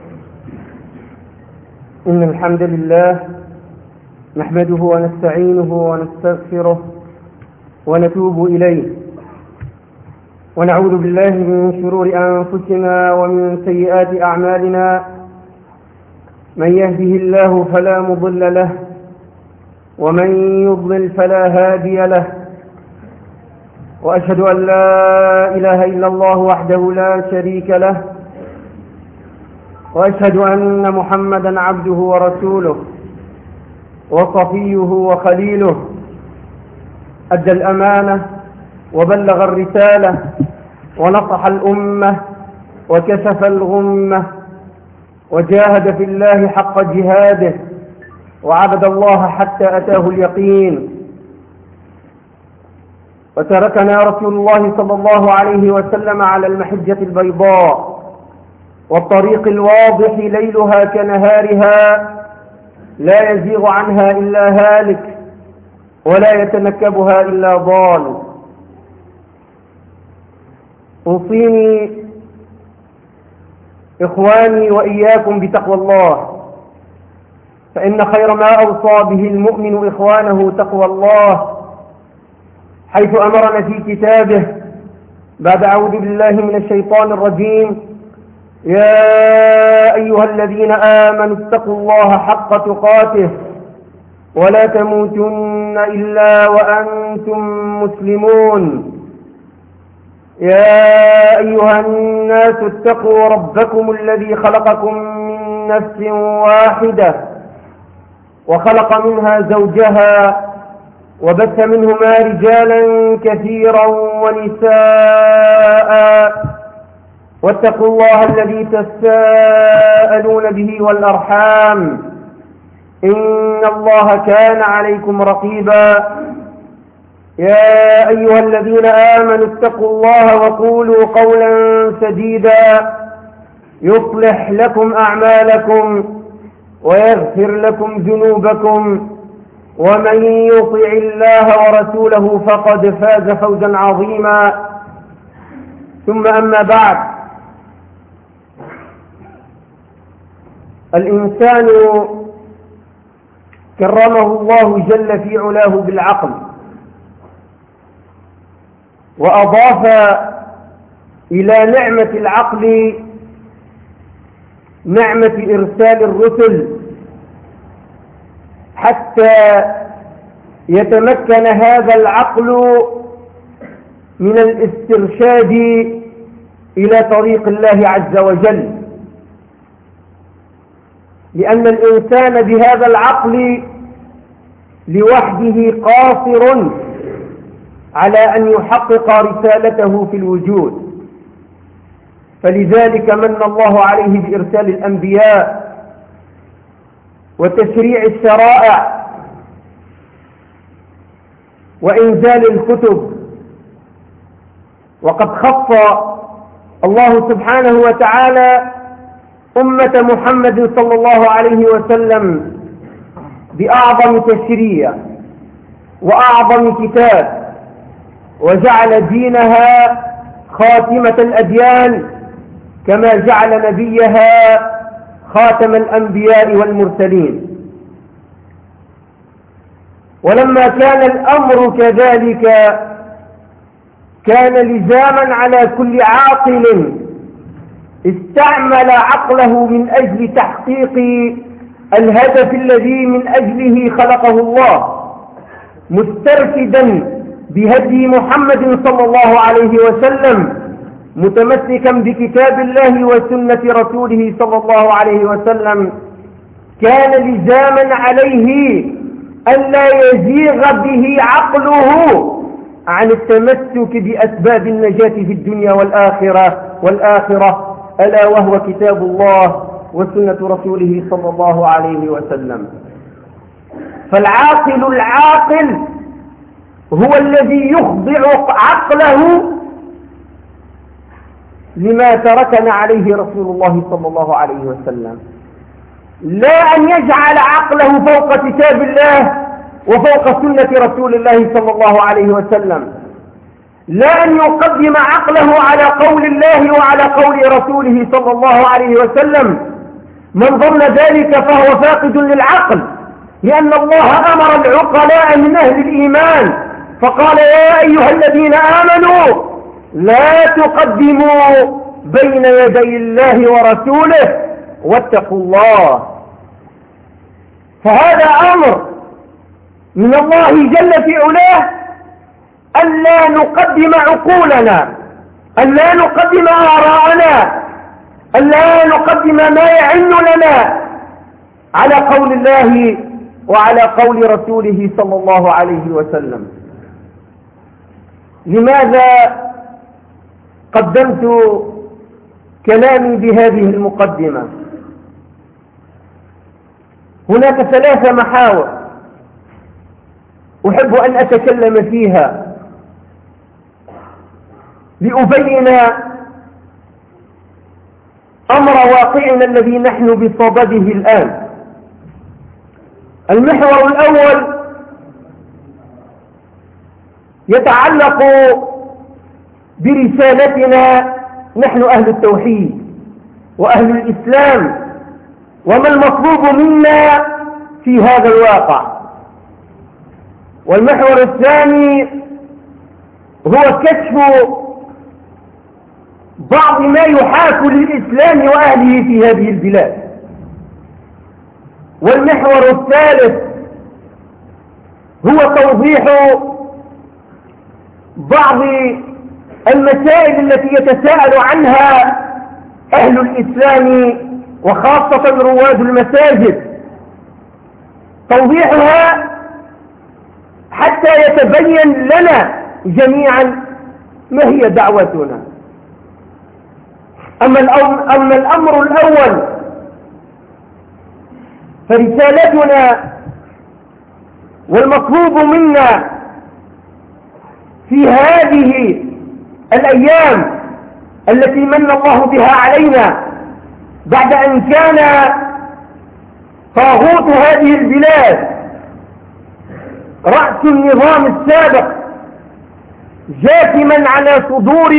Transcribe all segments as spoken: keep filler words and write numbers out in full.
إن الحمد لله نحمده ونستعينه ونستغفره ونتوب إليه، ونعوذ بالله من شرور أنفسنا ومن سيئات أعمالنا. من يهده الله فلا مضل له، ومن يضلل فلا هادي له، وأشهد أن لا إله إلا الله وحده لا شريك له، وأشهد أن محمدا عبده ورسوله وصفيه وخليله، أدى الأمانة وبلغ الرسالة ونصح الأمة وكشف الغمة، وجاهد في الله حق جهاده، وعبد الله حتى أتاه اليقين. وتركنا رسول الله صلى الله عليه وسلم على المحجة البيضاء والطريق الواضح ليلها كنهارها، لا يزيغ عنها إلا هالك ولا يتنكبها إلا ضال. أوصيني إخواني وإياكم بتقوى الله، فإن خير ما أوصى به المؤمن إخوانه تقوى الله، حيث أمرنا في كتابه بعد أعوذ بالله من الشيطان الرجيم: يا أيها الذين آمنوا اتقوا الله حق تقاته ولا تموتن إلا وأنتم مسلمون. يا أيها الناس اتقوا ربكم الذي خلقكم من نفس واحدة وخلق منها زوجها وبث منهما رجالا كثيرا ونساء، واتقوا الله الذي تساءلون به والأرحام، إن الله كان عليكم رقيبا. يا أيها الذين آمنوا اتقوا الله وقولوا قولا سديدا يصلح لكم أعمالكم ويغفر لكم ذنوبكم، ومن يطع الله ورسوله فقد فاز فوزا عظيما. ثم أما بعد، الإنسان كرمه الله جل في علاه بالعقل، وأضاف إلى نعمة العقل نعمة إرسال الرسل حتى يتمكن هذا العقل من الاسترشاد إلى طريق الله عز وجل، لأن الإنسان بهذا العقل لوحده قاصر على أن يحقق رسالته في الوجود، فلذلك من الله عليه بإرسال الأنبياء وتشريع الشرائع وإنزال الكتب. وقد خص الله سبحانه وتعالى أمة محمد صلى الله عليه وسلم بأعظم تشريع وأعظم كتاب، وجعل دينها خاتمة الأديان، كما جعل نبيها خاتم الأنبياء والمرسلين. ولما كان الأمر كذلك، كان لزاما على كل عاقل استعمل عقله من أجل تحقيق الهدف الذي من أجله خلقه الله، مسترشدا بهدي محمد صلى الله عليه وسلم، متمسكا بكتاب الله وسنة رسوله صلى الله عليه وسلم. كان لزاما عليه أن لا يزيغ به عقله عن التمسك بأسباب النجاة في الدنيا والآخرة والآخرة ألا وهو كتاب الله وسنة رسوله صلى الله عليه وسلم. فالعاقل العاقل هو الذي يخضع عقله لما تركنا عليه رسول الله صلى الله عليه وسلم، لا أن يجعل عقله فوق كتاب الله وفوق سنة رسول الله صلى الله عليه وسلم، لا أن يقدم عقله على قول الله وعلى قول رسوله صلى الله عليه وسلم، من ظن ذلك فهو فاقد للعقل، لأن الله أمر العقلاء من أهل الإيمان فقال يا أيها الذين آمنوا لا تقدموا بين يدي الله ورسوله واتقوا الله. فهذا أمر من الله جل في علاه ألا نقدم عقولنا، ألا نقدم آراءنا، ألا نقدم ما يعن لنا على قول الله وعلى قول رسوله صلى الله عليه وسلم. لماذا قدمت كلامي بهذه المقدمة؟ هناك ثلاث محاور أحب أن أتكلم فيها لأبين أمر واقعنا الذي نحن بصدده الآن. المحور الأول يتعلق برسالتنا نحن أهل التوحيد وأهل الإسلام، وما المطلوب منا في هذا الواقع. والمحور الثاني هو كشف بعض ما يحاك للإسلام وأهله في هذه البلاد. والمحور الثالث هو توضيح بعض المسائل التي يتساءل عنها أهل الإسلام وخاصة رواد المساجد، توضيحها حتى يتبين لنا جميعا ما هي دعوتنا. أما أما الأمر الأول فرسالتنا والمطلوب منا في هذه الأيام التي من الله بها علينا بعد أن كان طاغوت هذه البلاد رأس النظام السابق جاثما على صدور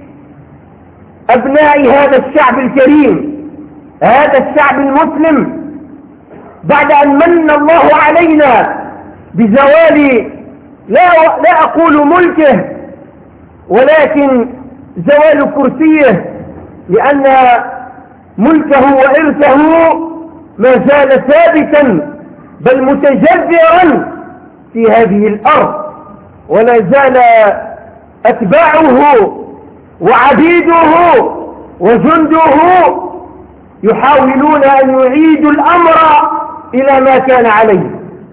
أبناء هذا الشعب الكريم، هذا الشعب المسلم، بعد أن من الله علينا بزوال لا, لا أقول ملكه ولكن زوال كرسيه، لأن ملكه وإرثه ما زال ثابتا بل متجذرا في هذه الأرض، ولا زال أتباعه وعبيده وجنده يحاولون أن يعيدوا الأمر إلى ما كان عليه.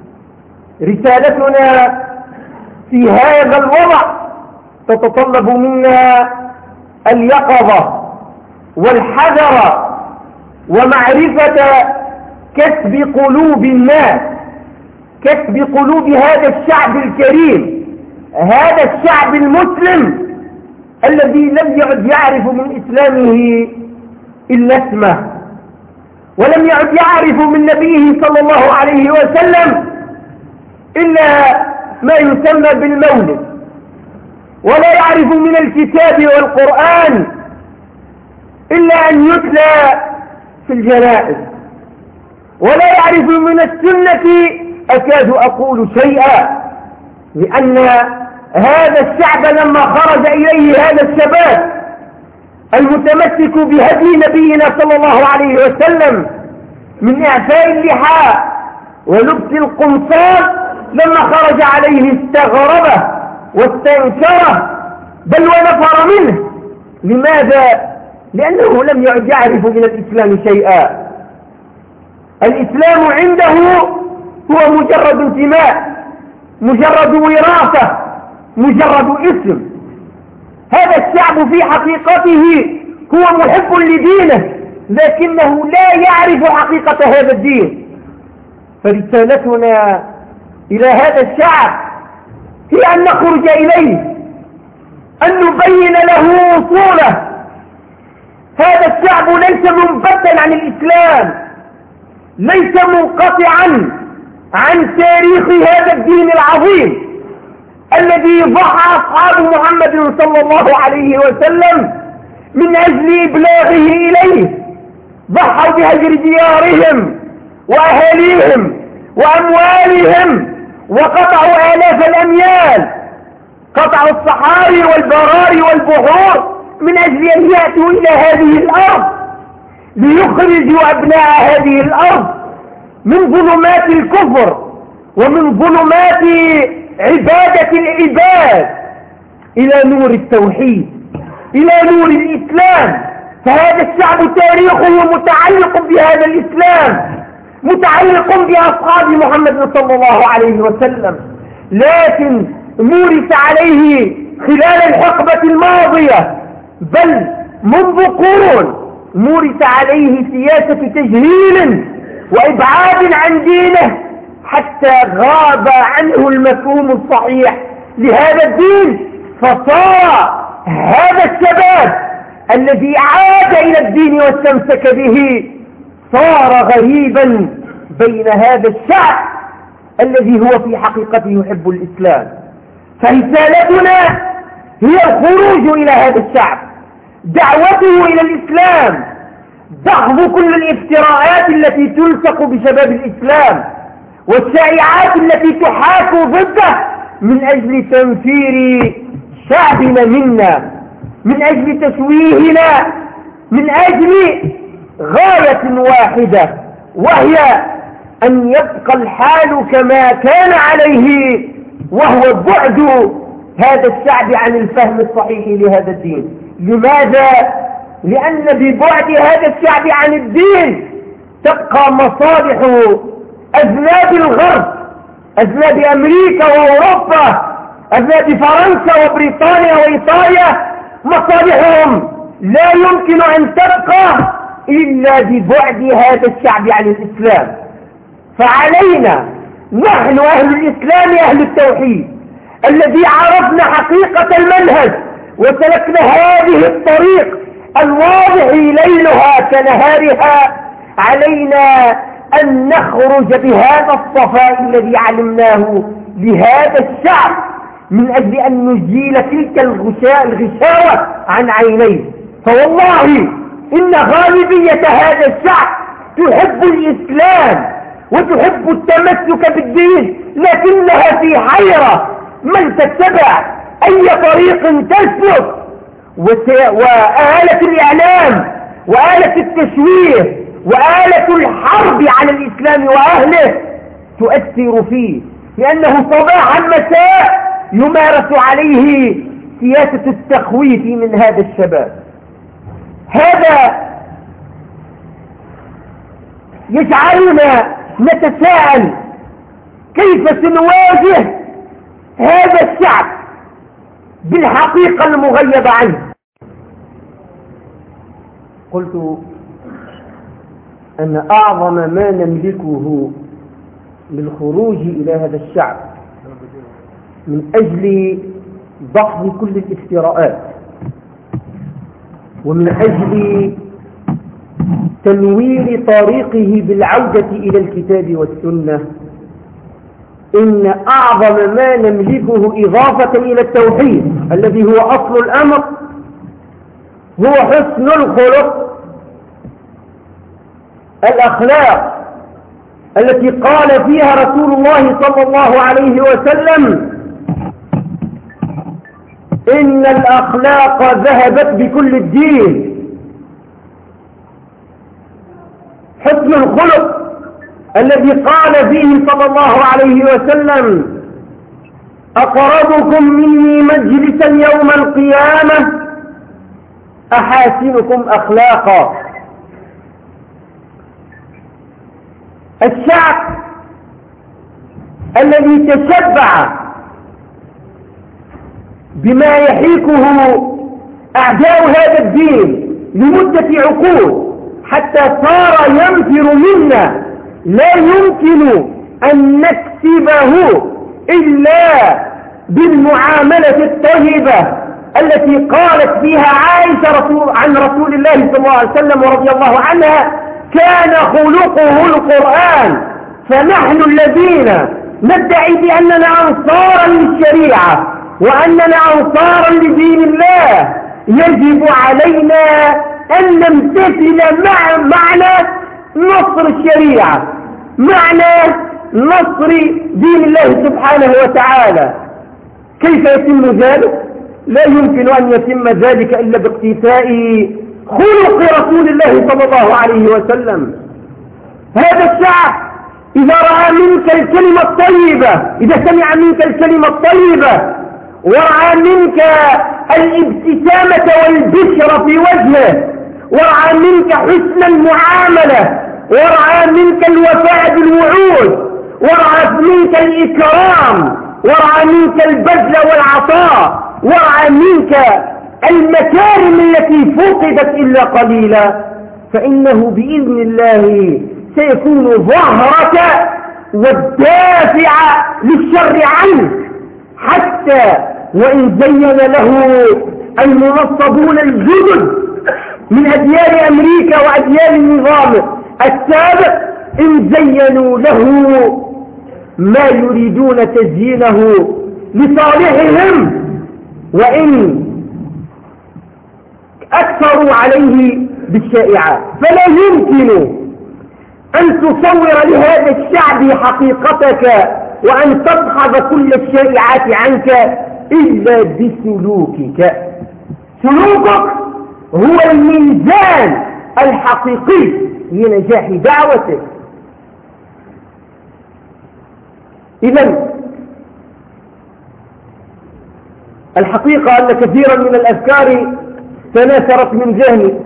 رسالتنا في هذا الوضع تتطلب منا اليقظة والحذر ومعرفة كسب قلوب الناس، كسب قلوب هذا الشعب الكريم، هذا الشعب المسلم الذي لم يعد يعرف من إسلامه إلا اسمه، ولم يعد يعرف من نبيه صلى الله عليه وسلم إلا ما يسمى بالمولد، ولا يعرف من الكتاب والقرآن إلا أن يتلى في الجنائز، ولا يعرف من السنة أكاد أقول شيئا، لأن هذا الشعب لما خرج إليه هذا الشباب المتمسك بهدي نبينا صلى الله عليه وسلم من إعفاء اللحى ولبس القمصان، لما خرج عليه استغربه واستنكره بل ونفر منه. لماذا؟ لأنه لم يعد يعرف من الإسلام شيئا. الإسلام عنده هو مجرد انتماء، مجرد وراثة، مجرد اسم. هذا الشعب في حقيقته هو محب لدينه لكنه لا يعرف حقيقة هذا الدين. فرسالتنا إلى هذا الشعب هي أن نخرج إليه، أن نبين له وصوله. هذا الشعب ليس منبتا عن الإسلام، ليس منقطعا عن تاريخ هذا الدين العظيم الذي ضحى أصحاب محمد صلى الله عليه وسلم من أجل إبلاغه إليه. ضحوا بهجر ديارهم وأهاليهم وأموالهم، وقطعوا آلاف الأميال، قطعوا الصحاري والبراري والبحور من أجل أن يأتوا إلى هذه الأرض ليخرجوا أبناء هذه الأرض من ظلمات الكفر ومن ظلمات عبادة العباد إلى نور التوحيد، إلى نور الإسلام. فهذا الشعب تاريخه متعلق بهذا الإسلام، متعلق بأصحاب محمد صلى الله عليه وسلم، لكن مورس عليه خلال الحقبة الماضية بل منذ قرون مورس عليه سياسة تجهيل وإبعاد عن دينه حتى غاب عنه المفهوم الصحيح لهذا الدين، فصار هذا الشباب الذي عاد إلى الدين واستمسك به صار غريبا بين هذا الشعب الذي هو في حقيقته يحب الإسلام. فرسالتنا هي الخروج إلى هذا الشعب، دعوته إلى الإسلام، دحض كل الافتراءات التي تلصق بشباب الإسلام والشائعات التي تحاك ضده من أجل تنفير شعبنا منا، من أجل تشويهنا، من أجل غاية واحدة، وهي أن يبقى الحال كما كان عليه، وهو بعد هذا الشعب عن الفهم الصحيح لهذا الدين. لماذا؟ لأن ببعد هذا الشعب عن الدين تبقى مصالح أذناب الغرب، أذناب أمريكا وأوروبا، أذناب فرنسا وبريطانيا وإيطاليا، مصالحهم لا يمكن أن تبقى إلا ببعد هذا الشعب عن الإسلام. فعلينا نحن أهل الإسلام أهل التوحيد الذي عرفنا حقيقة المنهج وسلكنا هذه الطريق الواضح ليلها كنهارها، علينا أن نخرج بهذا الصفاء الذي علمناه لهذا الشعب من أجل أن نزيل تلك الغشاوة عن عينيه. فوالله إن غالبية هذا الشعب تحب الإسلام وتحب التمسك بالدين، لكنها في حيرة من تتبع أي طريق تسلك، وآلة الإعلام وآلة التشويه وآلة الحرب على الإسلام وأهله تؤثر فيه، لأنه صباحا مساء يمارس عليه سياسة التخويف من هذا الشباب. هذا يجعلنا نتساءل كيف سنواجه هذا الشعب بالحقيقة المغيبة عنه. قلت أن أعظم ما نملكه للخروج إلى هذا الشعب من أجل ضحض كل الافتراءات ومن أجل تنوير طريقه بالعودة إلى الكتاب والسنة، إن أعظم ما نملكه إضافة إلى التوحيد الذي هو أصل الأمر هو حسن الخلق، الأخلاق التي قال فيها رسول الله صلى الله عليه وسلم: إن الأخلاق ذهبت بكل الدين. حسن الخلق الذي قال فيه صلى الله عليه وسلم: أقربكم مني مجلسا يوم القيامة أحاسنكم أخلاقا. الشعب الذي تشبع بما يحيكه أعداء هذا الدين لمدة عقود حتى صار ينفر منا، لا يمكن أن نكسبه إلا بالمعاملة الطيبة التي قالت فيها عائشة رسول عن رسول الله صلى الله عليه وسلم ورضي الله عنها: كان خلقه القرآن. فنحن الذين ندعي بأننا أنصارا للشريعة وأننا أنصارا لدين الله يجب علينا أن نمتثل مع معنا نصر الشريعة، معنى نصر دين الله سبحانه وتعالى. كيف يتم ذلك؟ لا يمكن أن يتم ذلك إلا باقتفاء خلق رسول الله صلى الله عليه وسلم. هذا الشعب إذا رأى منك الكلمة الطيبة، إذا سمع منك الكلمة الطيبة ورأى منك الابتسامة والبشرة في وجهه، ورأى منك حسن المعاملة، ورأى منك الوفاء بالوعود، ورأى منك الإكرام، ورأى منك البذل والعطاء، ورأى منك المكارم التي فقدت إلا قليلا، فإنه بإذن الله سيكون ظهرك والدافع للشر عنك، حتى وإن زين له المنصبون الجدد من أديان أمريكا وأديان النظام السابق، إن زينوا له ما يريدون تزيينه لصالحهم، وإن أكثروا عليه بالشائعات، فلا يمكن أن تصور لهذا الشعب حقيقتك وأن تدحض كل الشائعات عنك إلا بسلوكك. سلوكك هو الميزان الحقيقي لنجاح دعوتك. إذن الحقيقة أن كثيرا من الأفكار تناثرت من ذهني،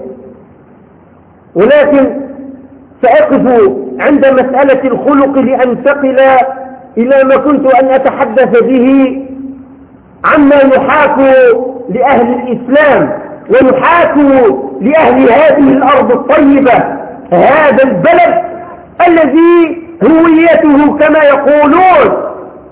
ولكن سأقف عند مسألة الخلق لأنتقل إلى ما كنت أن أتحدث به عما يحاك لأهل الإسلام ويحاك لأهل هذه الأرض الطيبة، هذا البلد الذي هويته كما يقولون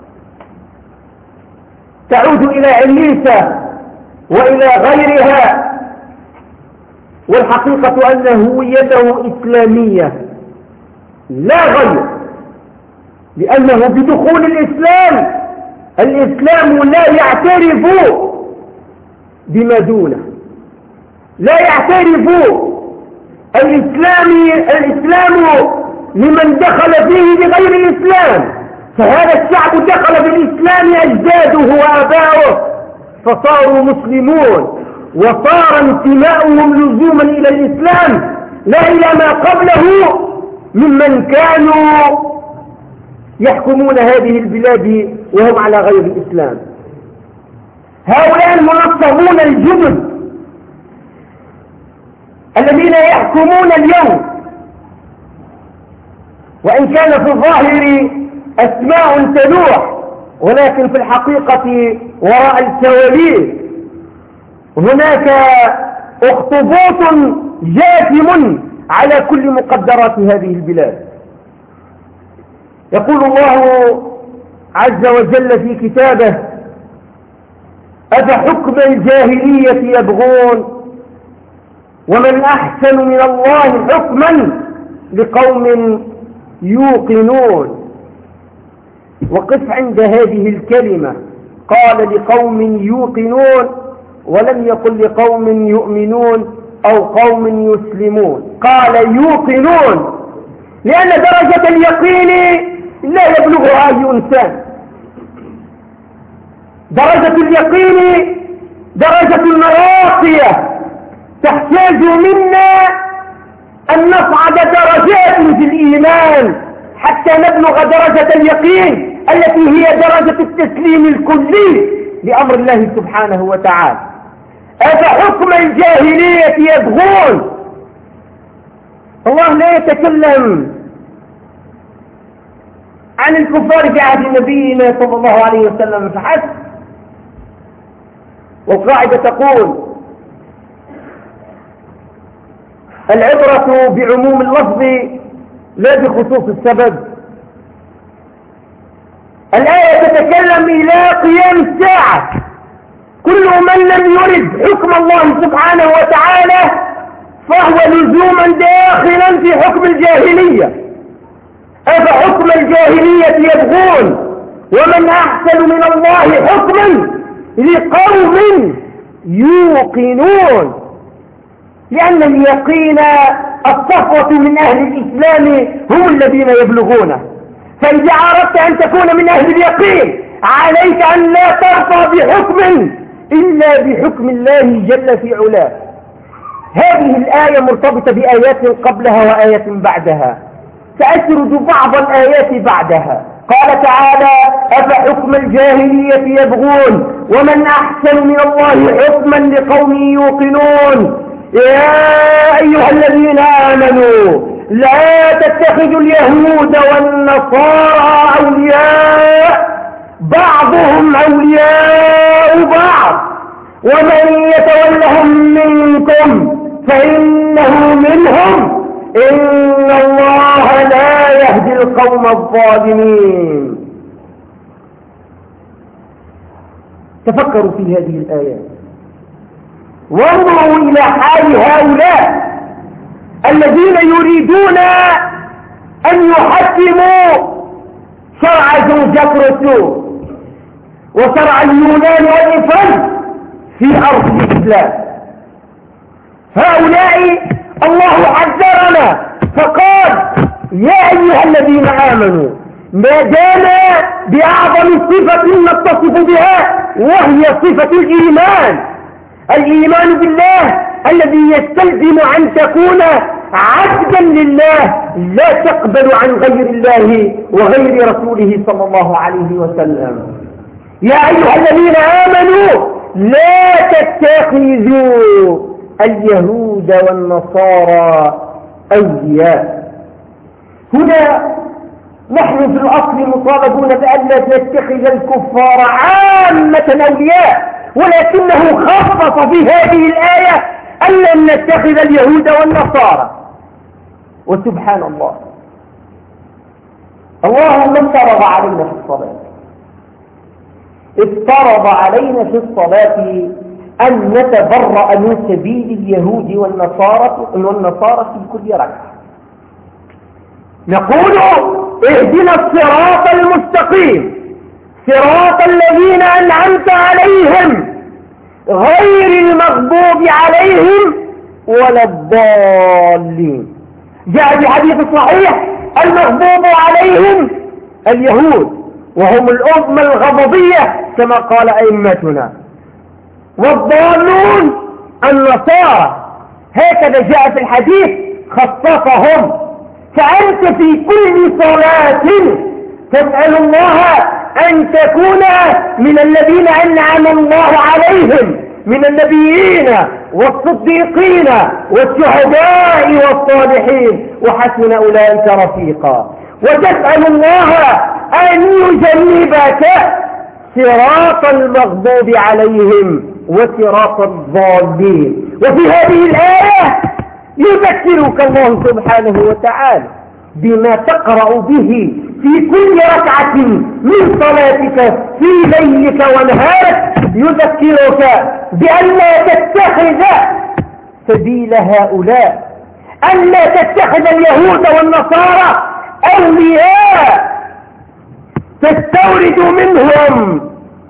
تعود إلى عليسة وإلى غيرها، والحقيقة أن هويته إسلامية لا غير، لأنه بدخول الإسلام الإسلام لا يعترف بما دونه، لا يعترف الإسلام الإسلام لمن دخل فيه بغير الإسلام، فهذا الشعب دخل بالإسلام أجداده وآباؤه فصاروا مسلمون، وصار انتماؤهم لزوما إلى الإسلام لا إلى ما قبله ممن كانوا يحكمون هذه البلاد وهم على غير الإسلام. هؤلاء المنصبون الجدد الذين يحكمون اليوم، وإن كان في الظاهر أسماء تلوح، ولكن في الحقيقة وراء الكواليس هناك اخطبوط جاثم على كل مقدرات هذه البلاد. يقول الله عز وجل في كتابه: أفحكم الجاهلية يبغون ومن أحسن من الله حكما لقوم يوقنون. وقف عند هذه الكلمة، قال لقوم يوقنون ولم يقل لقوم يؤمنون أو قوم يسلمون، قال يوقنون، لأن درجة اليقين لا يبلغها أي إنسان. درجة اليقين درجة راقية تحتاج منا أن نصعد درجات في الإيمان حتى نبلغ درجة اليقين التي هي درجة التسليم الكلي لأمر الله سبحانه وتعالى. أفحكم الجاهلية يبغون. الله لا يتكلم عن الكفار في عهد نبينا صلى الله عليه وسلم فحسب، والقاعدة تقول: العبرة بعموم اللفظ لا بخصوص السبب. الآية تتكلم إلى قيام الساعة، كل من لم يرد حكم الله سبحانه وتعالى فهو لزوما داخلا في حكم الجاهلية. أفحكم الجاهلية يبغون ومن أحسن من الله حكما لقوم يوقنون، لأن اليقين الصفوة من أهل الإسلام هم الذين يبلغونه. فإذا أردت أن تكون من أهل اليقين عليك أن لا ترضى بحكم إلا بحكم الله جل في علاه. هذه الآية مرتبطة بآيات قبلها وآيات بعدها، سأسرد بعض الآيات بعدها. قال تعالى: أفحكم الجاهلية يبغون ومن أحسن من الله حكما لقوم يوقنون. يا أيها الذين آمنوا لا تتخذوا اليهود والنصارى أولياء بعضهم أولياء بعض ومن يتولهم منكم فإنه منهم إن الله لا يهدي القوم الظالمين. تفكروا في هذه الآيات وانظروا إلى حال هؤلاء الذين يريدون أن يحكموا شرع زوجات رسول وشرع اليونان والإفرنس في أرض الإسلام. هؤلاء الله حذرنا فقال: يا أيها الذين آمنوا، ما دام بأعظم صفة نتصف بها وهي صفة الإيمان، الإيمان بالله الذي يستلزم أن تكون عبدا لله لا تقبل عن غير الله وغير رسوله صلى الله عليه وسلم. يا أيها الذين آمنوا لا تتخذوا اليهود والنصارى أولياء. هنا نحن في الأصل مطالبون بأن لا نتخذ الكفار عامة أولياء، ولكنه خصص في هذه الآية أن لن نتخذ اليهود والنصارى. وسبحان الله، الله لم فرض علينا في الصلاة، افترض علينا في الصلاة أن نتبرأ من سبيل اليهود والنصارى والنصارى في كل ركعة. نقول: اهدنا الصراط المستقيم صراط الذين أنعمت عليهم غير المغضوب عليهم ولا الضالين. جاء في حديث صحيح: المغضوب عليهم اليهود وهم الأمة الغضبية كما قال أئمتنا، والضالون النصارى. هكذا جاء في الحديث، خصصهم. فأنت في كل صلاة تسأل الله أن تكون من الذين أنعم الله عليهم من النبيين والصديقين والشهداء والصالحين وحسن أولئك رفيقا، وتسأل الله أن يجنبك صراط المغضوب عليهم وصراط الضالين. وفي هذه الآية يذكرك الله سبحانه وتعالى بما تقرأ به في كل ركعة من صلاتك في ليلك ونهارك، يذكرك بأن لا تتخذ سبيل هؤلاء، أن لا تتخذ اليهود والنصارى أولياء تستورد منهم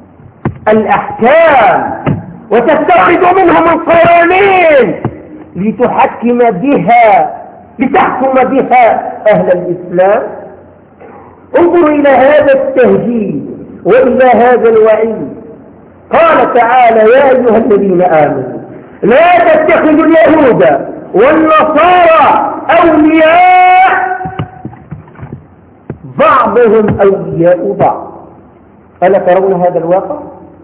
الأحكام وتستورد منهم القوانين لتحكم بها لتحكم بها أهل الإسلام. انظروا إلى هذا التهديد وإلى هذا الوعيد. قال تعالى: يا أيها الذين آمنوا لا تتخذوا اليهود والنصارى أولياء بعضهم أولياء بعض. ألا ترون هذا الواقع؟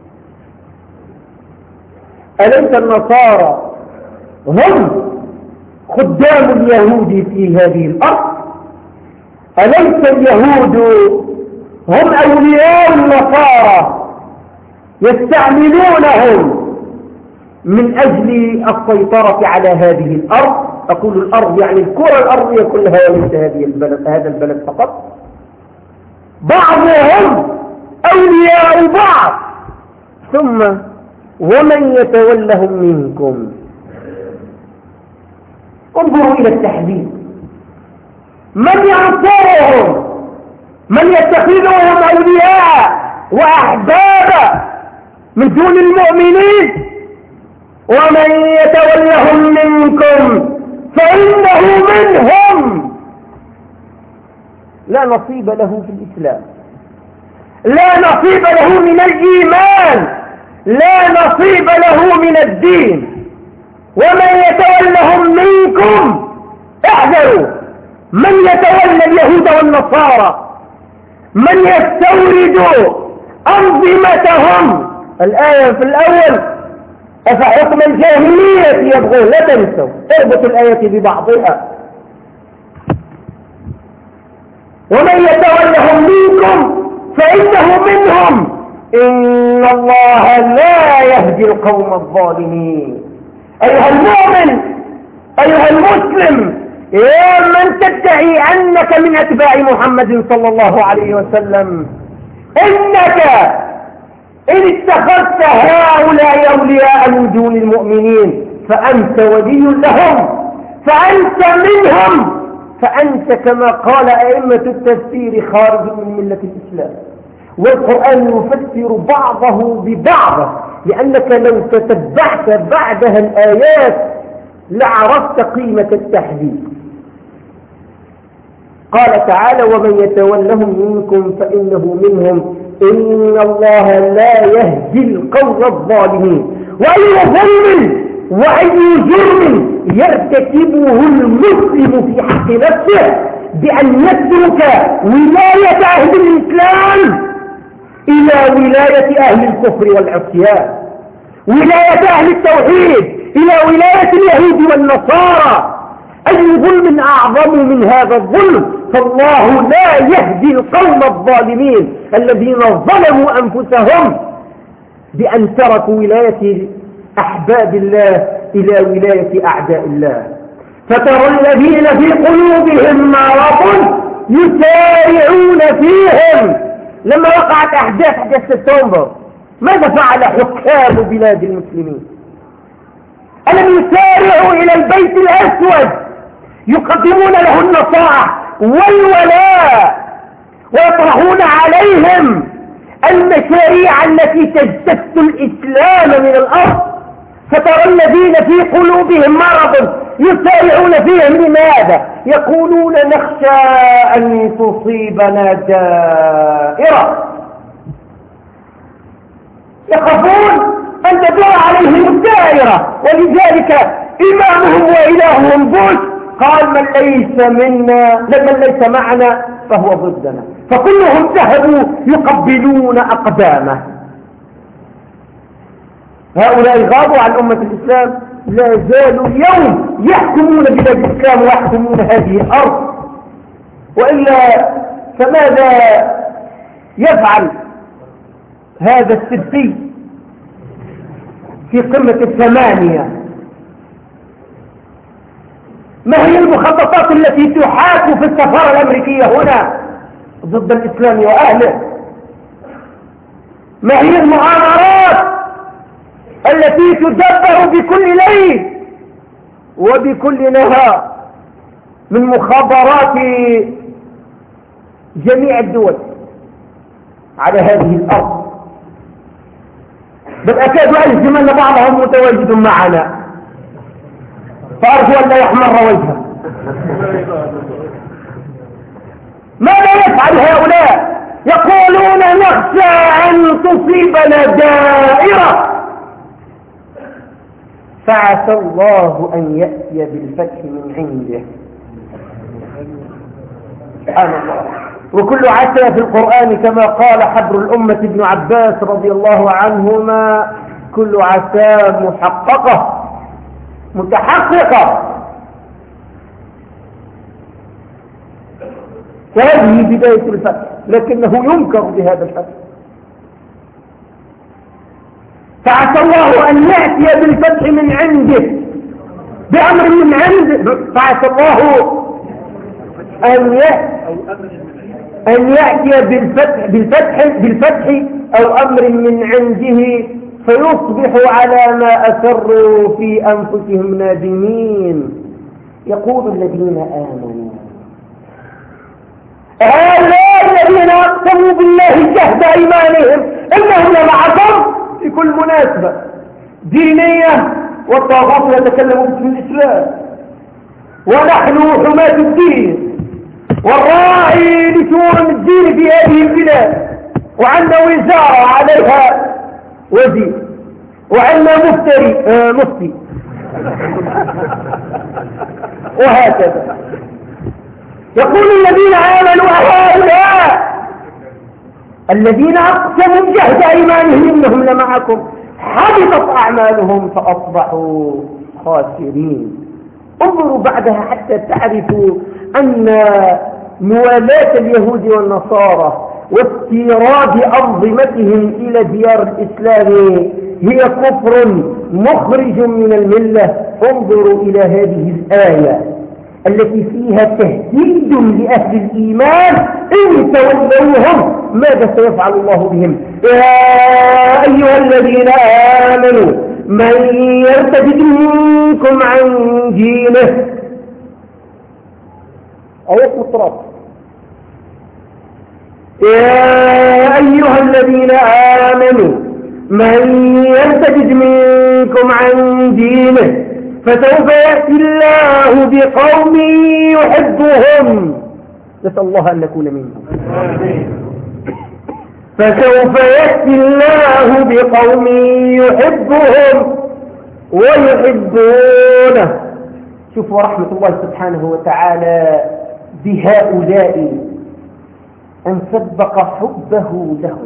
أليس النصارى هم خدام اليهود في هذه الأرض؟ أليس اليهود هم أولياء النصارى يستعملونهم من أجل السيطرة على هذه الأرض؟ أقول الأرض يعني الكرة الأرضية كلها وليس هذه البلد هذا البلد فقط. بعضهم أولياء بعض. ثم ومن يتولهم منكم. انظروا إلى التحديد. من ينصرهم؟ من يتخذهم أولياء وأحبابا من دون المؤمنين؟ ومن يتولهم منكم فإنه منهم. لا نصيب له في الإسلام، لا نصيب له من الإيمان، لا نصيب له من الدين. ومن يتولهم منكم احذروا، من يتولى اليهود والنصارى، من يستورد أنظمتهم. الآية في الأول أفحكم الجاهلية يبغون، لا تنسوا اربطوا الآية ببعضها. ومن يتولهم منكم فإنه منهم، إن الله لا يهدي القوم الظالمين. أيها المؤمن، أيها المسلم، يا من تدعي أنك من أتباع محمد صلى الله عليه وسلم، إنك إن اتخذت هؤلاء أولياء من دون المؤمنين فأنت ولي لهم، فأنت منهم، فأنت كما قال أئمة التفسير خارج من ملة الإسلام. والقرآن يفسر بعضه ببعضه، لأنك لو تتبعت بعدها الآيات لعرفت قيمة التحديث. قال تعالى ومن يتولهم منكم فإنه منهم، إن الله لا يهدي القوم الظالمين. وأي ظلم وأي جرم يرتكبه المسلم في حق نفسه بأن يترك ولاية أهل الإسلام إلى ولاية أهل الكفر والعصيان، ولاية أهل التوحيد إلى ولاية اليهود والنصارى، أي ظلم أعظم من هذا الظلم؟ فالله لا يهدي القوم الظالمين الذين ظلموا أنفسهم بأن تركوا ولاية أحباب الله إلى ولاية أعداء الله. فترى الذين في قلوبهم مرض يسارعون فيهم. لما وقعت أحداث أحداث سبتمبر ماذا فعل حكام بلاد المسلمين؟ ألم يسارعوا إلى البيت الأسود يقدمون له النصائح والولاء ويطرحون عليهم المشاريع التي تجتث الإسلام من الأرض؟ فترى الذين في قلوبهم مرض يسارعون فيهم. لماذا؟ يقولون نخشى أن تصيبنا دائرة، يخافون أن تدور عليهم الدائرة. ولذلك إمامهم وإلههم بوش قال من ليس منا من ليس معنا فهو ضدنا، فكلهم ذهبوا يقبلون أقدامه. هؤلاء غابوا عن أمة الإسلام، لا زالوا اليوم يحكمون بلاد الإسلام ويحكمون هذه الأرض. وإلا فماذا يفعل هذا السبتي في قمة الثمانية؟ ما هي المخططات التي تحاك في السفارة الأمريكية هنا ضد الإسلام وأهله؟ ما هي المؤامرات التي تدبر بكل ليل وبكل نهار من مخابرات جميع الدول على هذه الأرض؟ بل أكاد أجزم أن بعضهم متواجد معنا، فأرجو أن لا يحمر وجهه. ماذا يفعل هؤلاء؟ يقولون نخشى أن تصيبنا دائرة، فعسى الله أن يأتي بالفتح من عنده. سبحان الله. وكل عسى في القرآن كما قال حبر الأمة ابن عباس رضي الله عنهما كل عسى محققة متحققة. وهذه بداية الفتح، لكنه ينكر بهذا الفتح. فعسى الله أن يأتي بالفتح من عنده بأمر من عنده. فعسى الله أن أن يأتي بالفتح بالفتح بالفتح أو أمر من عنده فيصبحوا على ما أسروا في أنفسهم نادمين. يقول الذين آمنوا هؤلاء الذين أقسموا بالله جهد أيمانهم إنهم لمعكم في كل مناسبة دينية، والطاغوت يتكلم باسم الإسلام. ونحن حماة الدين والراعي لشؤون الدين في هذه البلاد، وعندنا وزارة عليها وزير، وعندنا مفتري آه مفتي وهكذا. يقول الذين آمنوا هؤلاء الذين أقسموا جهد أيمانهم إنهم لمعكم حبطت أعمالهم فأصبحوا خاسرين. انظروا بعدها حتى تعرفوا أن موالاة اليهود والنصارى واستيراد أنظمتهم إلى ديار الإسلام هي كفر مخرج من الملة. انظروا إلى هذه الآية التي فيها تهديد لأهل الإيمان إن تولوهم ماذا سيفعل الله بهم. يا أيها الذين آمنوا من يرتد منكم عن دينه آية مطرات. يا أيها الذين آمنوا من يرتد منكم عن دينه فسوف يأتي الله بقوم يحبهم، نسأل الله أن نكون منهم. فسوف يأتي الله بقوم يحبهم ويحبونه. شوفوا رحمة الله سبحانه وتعالى بهؤلاء أن سبق حبه لهم.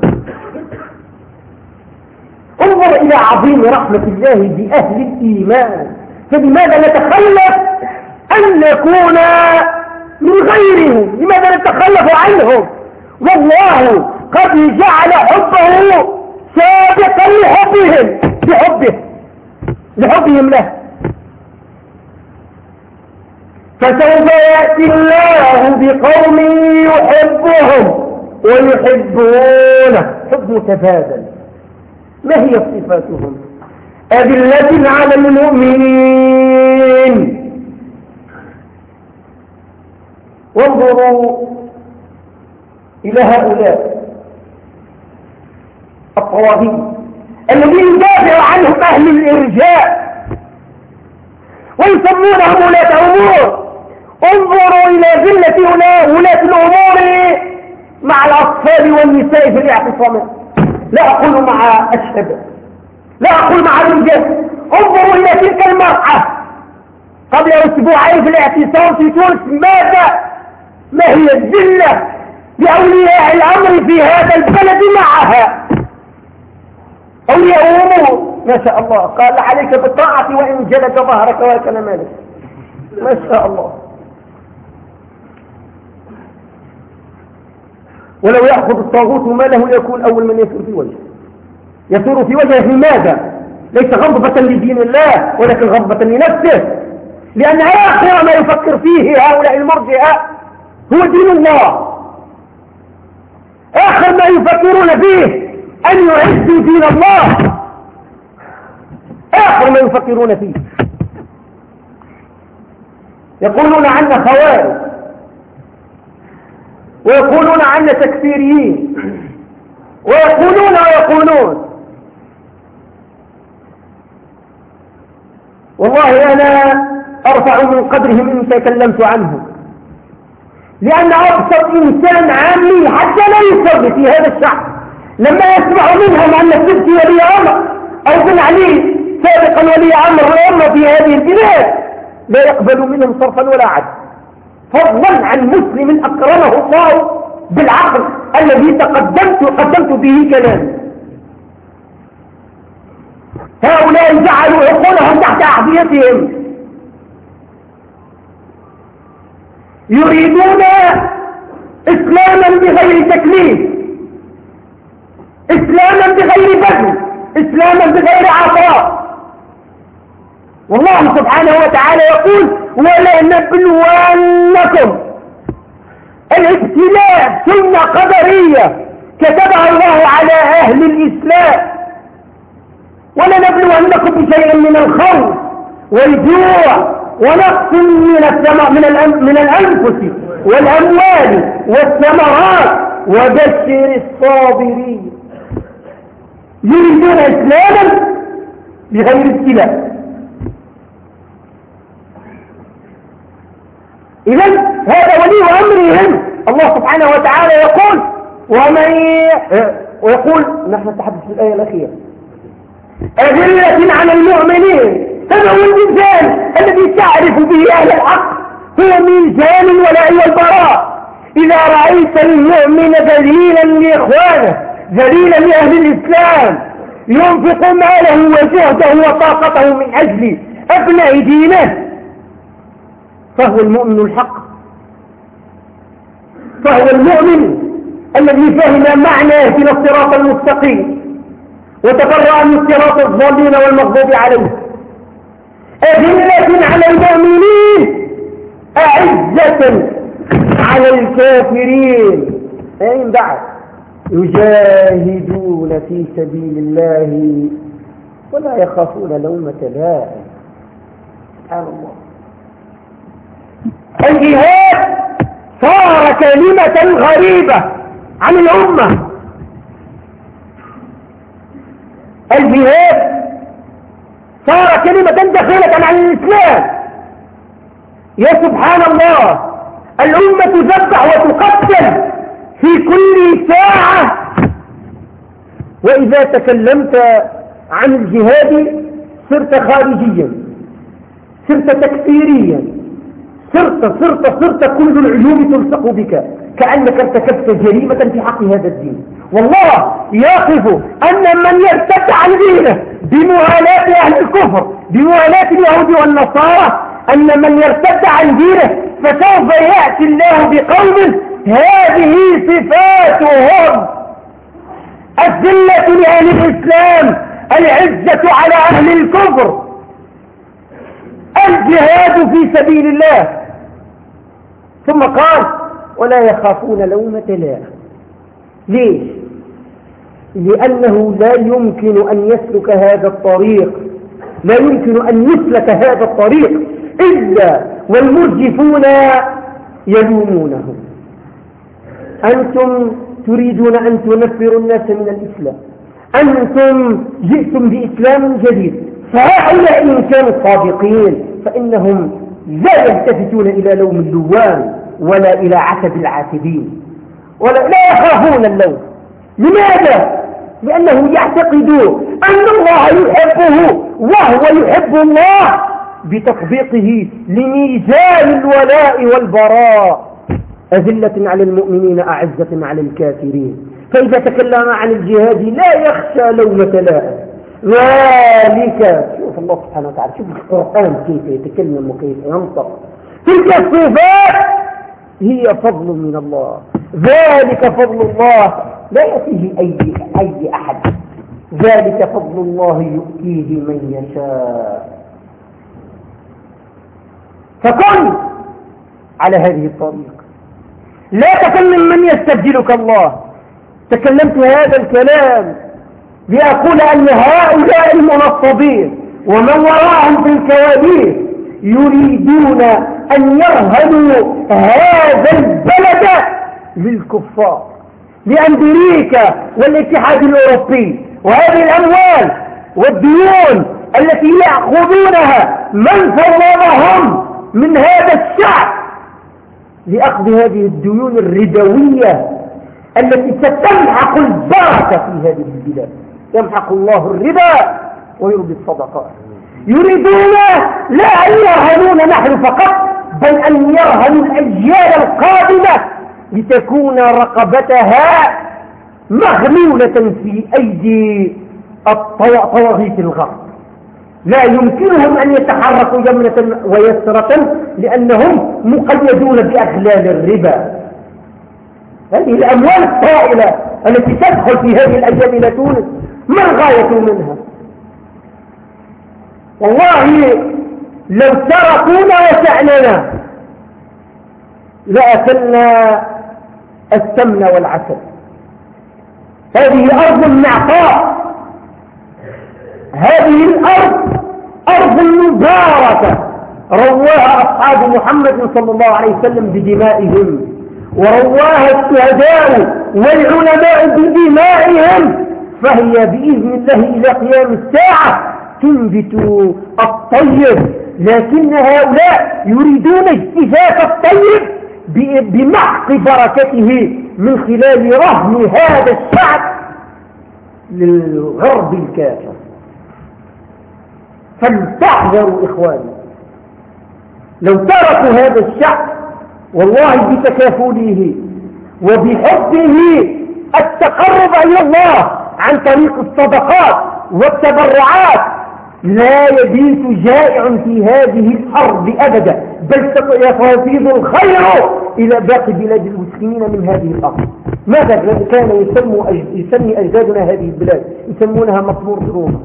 انظر إلى عظيم رحمة الله بأهل الإيمان، فلماذا نتخلف أن نكون من غيرهم؟ لماذا نتخلف عنهم؟ والله قد جعل حبه سابقا لحبهم لحبه لحبهم له. فسوف يأتي الله بقوم يحبهم ويحبونه، حب متبادل. ما هي صفاتهم؟ أذلة على المؤمنين. وانظروا إلى هؤلاء الطواغيت الذين يدافع عنهم أهل الإرجاء ويسمونهم ولاة أمور. انظروا إلى ذلة ولاة الأمور مع الأطفال والنساء في الاعتصامات، لا أقول مع الشباب، لا أقول مع الرجال. انظروا إلى تلك المرأة قبل أسبوعين في الاعتصام في تونس، ماذا ما هي الذلة لأولياء الأمر في هذا البلد معها. أولياء أمور ما شاء الله، قال عليك بالطاعة وإن جلد ظهرك وكان مالك، ما شاء الله. ولو يأخذ الطاغوت ماله يكون أول من يثور في وجهه. يثور في وجهه لماذا؟ ليس غضبة لدين الله ولكن غضبة لنفسه، لأن آخر ما يفكر فيه هؤلاء المرجئة هو دين الله. آخر ما يفكرون فيه أن يعزوا دين الله، آخر ما يفكرون فيه. يقولون عنا خوارج ويقولون عنا تكفيريين ويقولون ويقولون. والله أنا أرفع من قدرهم إن تكلمت عنه، لأن أبسط إنسان عامي حتى لا يصلي في هذا الشعب لما يسمع منهم أن السبتي ولي أمر أو بن علي سابقا ولي أمر الأمة في هذه البلاد لا يقبل منهم صرفا ولا عدل، فضلا عن مسلم أكرمه الله بالعقل الذي تقدمت قدمت به كلام. هؤلاء جعلوا عقولهم تحت أحذيتهم، يريدون إسلاما بغير تكليف، إسلاما بغير بذل، إسلاما بغير عطاء. والله سبحانه وتعالى يقول ولنبلونكم. الابتلاء سنة قدرية كتبها الله على أهل الإسلام. ولنبلونكم بشيء من الخوف والجوع ونقص من الثمر من من الأنفس والأموال والثمرات وبشر الصابرين. يريدون إسلاما بغير ابتلاء. إذن هذا ولي أمرهم. الله سبحانه وتعالى يقول ومن ويقول نحن نتحدث في الآية الأخيرة أذلة على المؤمنين. هذا هو الميزان الذي تعرف به أهل الحق، هو ميزان الولاء والبراء. إذا رأيت المؤمن ذليلا لإخوانه، ذليلا لأهل الإسلام، ينفق ماله وجهده وطاقته من أجل أبناء دينه، فهو المؤمن الحق، فهو المؤمن الذي فهم معنى اهدنا الصراط المستقيم وتبرأ من الصراط الضالين والمغضوب عليه. أذلة على المؤمنين أعزة على الكافرين. أين بعد يجاهدون في سبيل الله ولا يخافون لومة لائم. سبحان الله. الجهاد صار كلمة غريبة عن الأمة. الجهاد صار كلمة دخيلة عن الإسلام. يا سبحان الله، الأمة تذبح وتقتل في كل ساعة، وإذا تكلمت عن الجهاد صرت خارجيا، صرت تكفيريا، صرت صرت صرت كل العيوب تلصق بك، كأنك ارتكبت جريمة في حق هذا الدين. والله يقف أن من يرتد عن دينه بموالاة أهل الكفر، بموالاة اليهود والنصارى، أن من يرتد عن دينه فسوف يأتي الله بقوم هذه صفاتهم: الذلة لأهل الإسلام، العزة على أهل الكفر، الجهاد في سبيل الله. ثم قال ولا يخافون لومة لائم. ليش؟ لأنه لا يمكن أن يسلك هذا الطريق، لا يمكن أن يسلك هذا الطريق إلا والمرجفون يلومونه. أنتم تريدون أن تنفروا الناس من الإسلام، أنتم جئتم بإسلام جديد، فهؤلاء إن كانوا صادقين فإنهم لا يلتفتون إلى لوم اللوام ولا إلى عتب العاتبين، ولا لا يخافون اللوم. لماذا؟ لأنه يعتقد أن الله يحبه وهو يحب الله بتطبيقه لميزان الولاء والبراء. أذلة على المؤمنين أعزة على الكافرين. فإذا تكلم عن الجهاد لا يخشى لومة لائم. ذلك، شوف الله سبحانه وتعالى، شوف القرآن كيف يتكلم وكيف ينطق. تلك الصفات هي فضل من الله، ذلك فضل الله لا يأتيه أي, أي أحد، ذلك فضل الله يؤتيه من يشاء. فكن على هذه الطريق، لا تكن ممن يستبدلك الله. تكلمت هذا الكلام لأقول أن هؤلاء المنصبين ومن وراءهم في الكواليس يريدون أن يرهنوا هذا البلد للكفار، لأمريكا والاتحاد الأوروبي، وهذه الأموال والديون التي يأخذونها من فرضهم من هذا الشعب لأخذ هذه الديون الربوية التي ستمحق البركة في هذه البلاد. يمحق الله الربا ويربي الصدقات. يريدون لا أن يرهنون نحن فقط، بل أن يرهنوا الأجيال القادمة لتكون رقبتها مغلولة في أيدي الطواغيت الغرب. لا يمكنهم أن يتحركوا يمنة ويسرة لأنهم مقيدون بأغلال الربا. هذه الأموال الطائلة التي تدخل في هذه الأيام إلى تونس ما الغاية منها؟ والله لو تركونا وسعننا لأكلنا السمن والعسل. هذه أرض معطاء، هذه الأرض أرض مباركة رواها أصحاب محمد صلى الله عليه وسلم بدمائهم، ورواها الشهداء والعلماء بدمائهم، فهي بإذن الله إلى قيام الساعة تنبت الطيب لكن هؤلاء يريدون اجتثاث الطيب بمحق بركته من خلال رهن هذا الشعب للغرب الكافر. فلتحذروا إخواني، لو تركوا هذا الشعب والله بتكافله وبحبه التقرب إلى الله عن طريق الصدقات والتبرعات لا يبيت جائع في هذه الأرض أبدا، بل يفيض الخير إلى باقي بلاد المسلمين من هذه الأرض. ماذا كان يسمي أجدادنا هذه البلاد؟ يسمونها مطمور روما.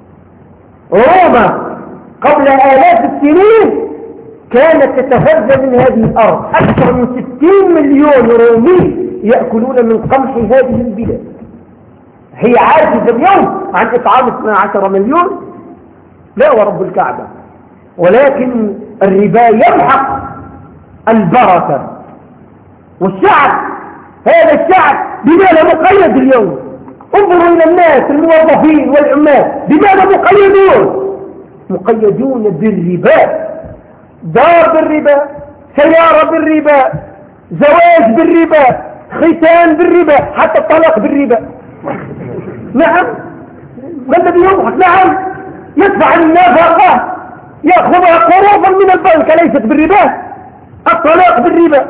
روما قبل آلاف السنين كانت تتغذى من هذه الأرض، أكثر من ستين مليون رومي يأكلون من قمح هذه البلاد. هي عاجزة اليوم عن إطعام اثنا عشر مليون، لا ورب الكعبة، ولكن الربا يمحق البركة. والشعب، هذا الشعب بماذا مقيد اليوم؟ انظروا إلى الناس الموظفين والعمال، بماذا مقيدون؟ مقيدون بالربا، دار بالربا، سيارة بالربا، زواج بالربا، ختان بالربا، حتى الطلاق بالربا. نعم، ما الذي يضحك؟ نعم، يدفع النفقة يأخذها قروضا من البنك ليست بالربا، الطلاق بالربا.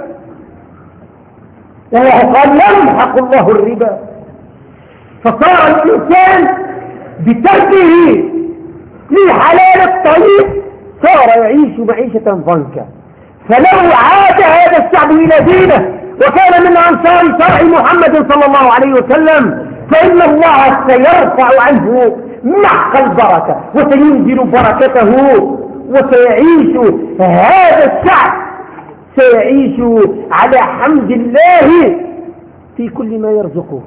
الله قال يمحق الله الربا. فصار الإنسان بتركه لحلال الطريق صار يعيش معيشة ضنكا. فلو عاد هذا الشعب إلى دينه وكان من أنصار شرع محمد صلى الله عليه وسلم فإن الله سيرفع عنه محق البركة وسينزل بركته، وسيعيش هذا الشعب سيعيش على حمد الله في كل ما يرزقه.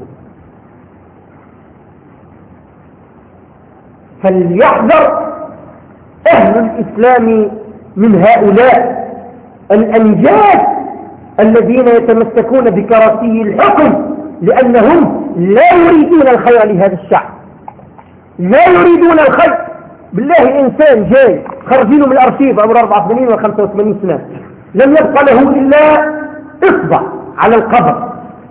فليحذر أهل الإسلام من هؤلاء الأنجاز الذين يتمسكون بكراسي الحكم، لأنهم لا يريدون الخير لهذا الشعب، لا يريدون الخير. بالله إنسان جاي خرجينه من الأرشيف عمر أربعة وثمانين و خمسة وثمانين سنة لم يبقى له إلا إصبع على القبر،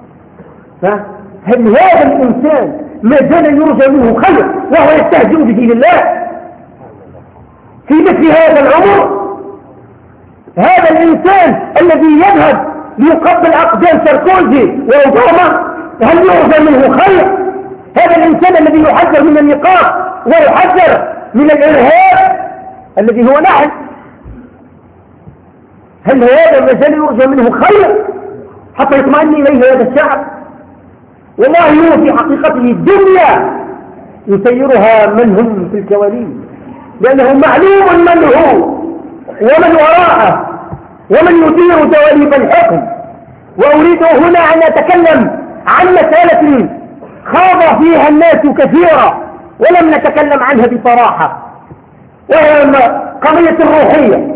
هل هذا الإنسان ما زال يرجى منه خير وهو يستهزئ بدين الله في مثل هذا العمر؟ هذا الإنسان الذي يذهب ليقبل أقدام ساركوزي وأوباما هل يرجى منه خير؟ هذا الإنسان الذي يحذر من النقاط ويحذر من الإرهاب الذي هو نحن، هل هذا ما زال يرجى منه خير حتى يطمئن إليه هذا الشعب؟ والله هو في حقيقته الدنيا يسيرها من هم في الكواليس، لأنه معلوم من هو ومن وراءه ومن يدير دواليب الحكم. وأريد هنا أن أتكلم عن مسألة خاض فيها الناس كثيرا ولم نتكلم عنها بصراحة، وهي قضية الروحية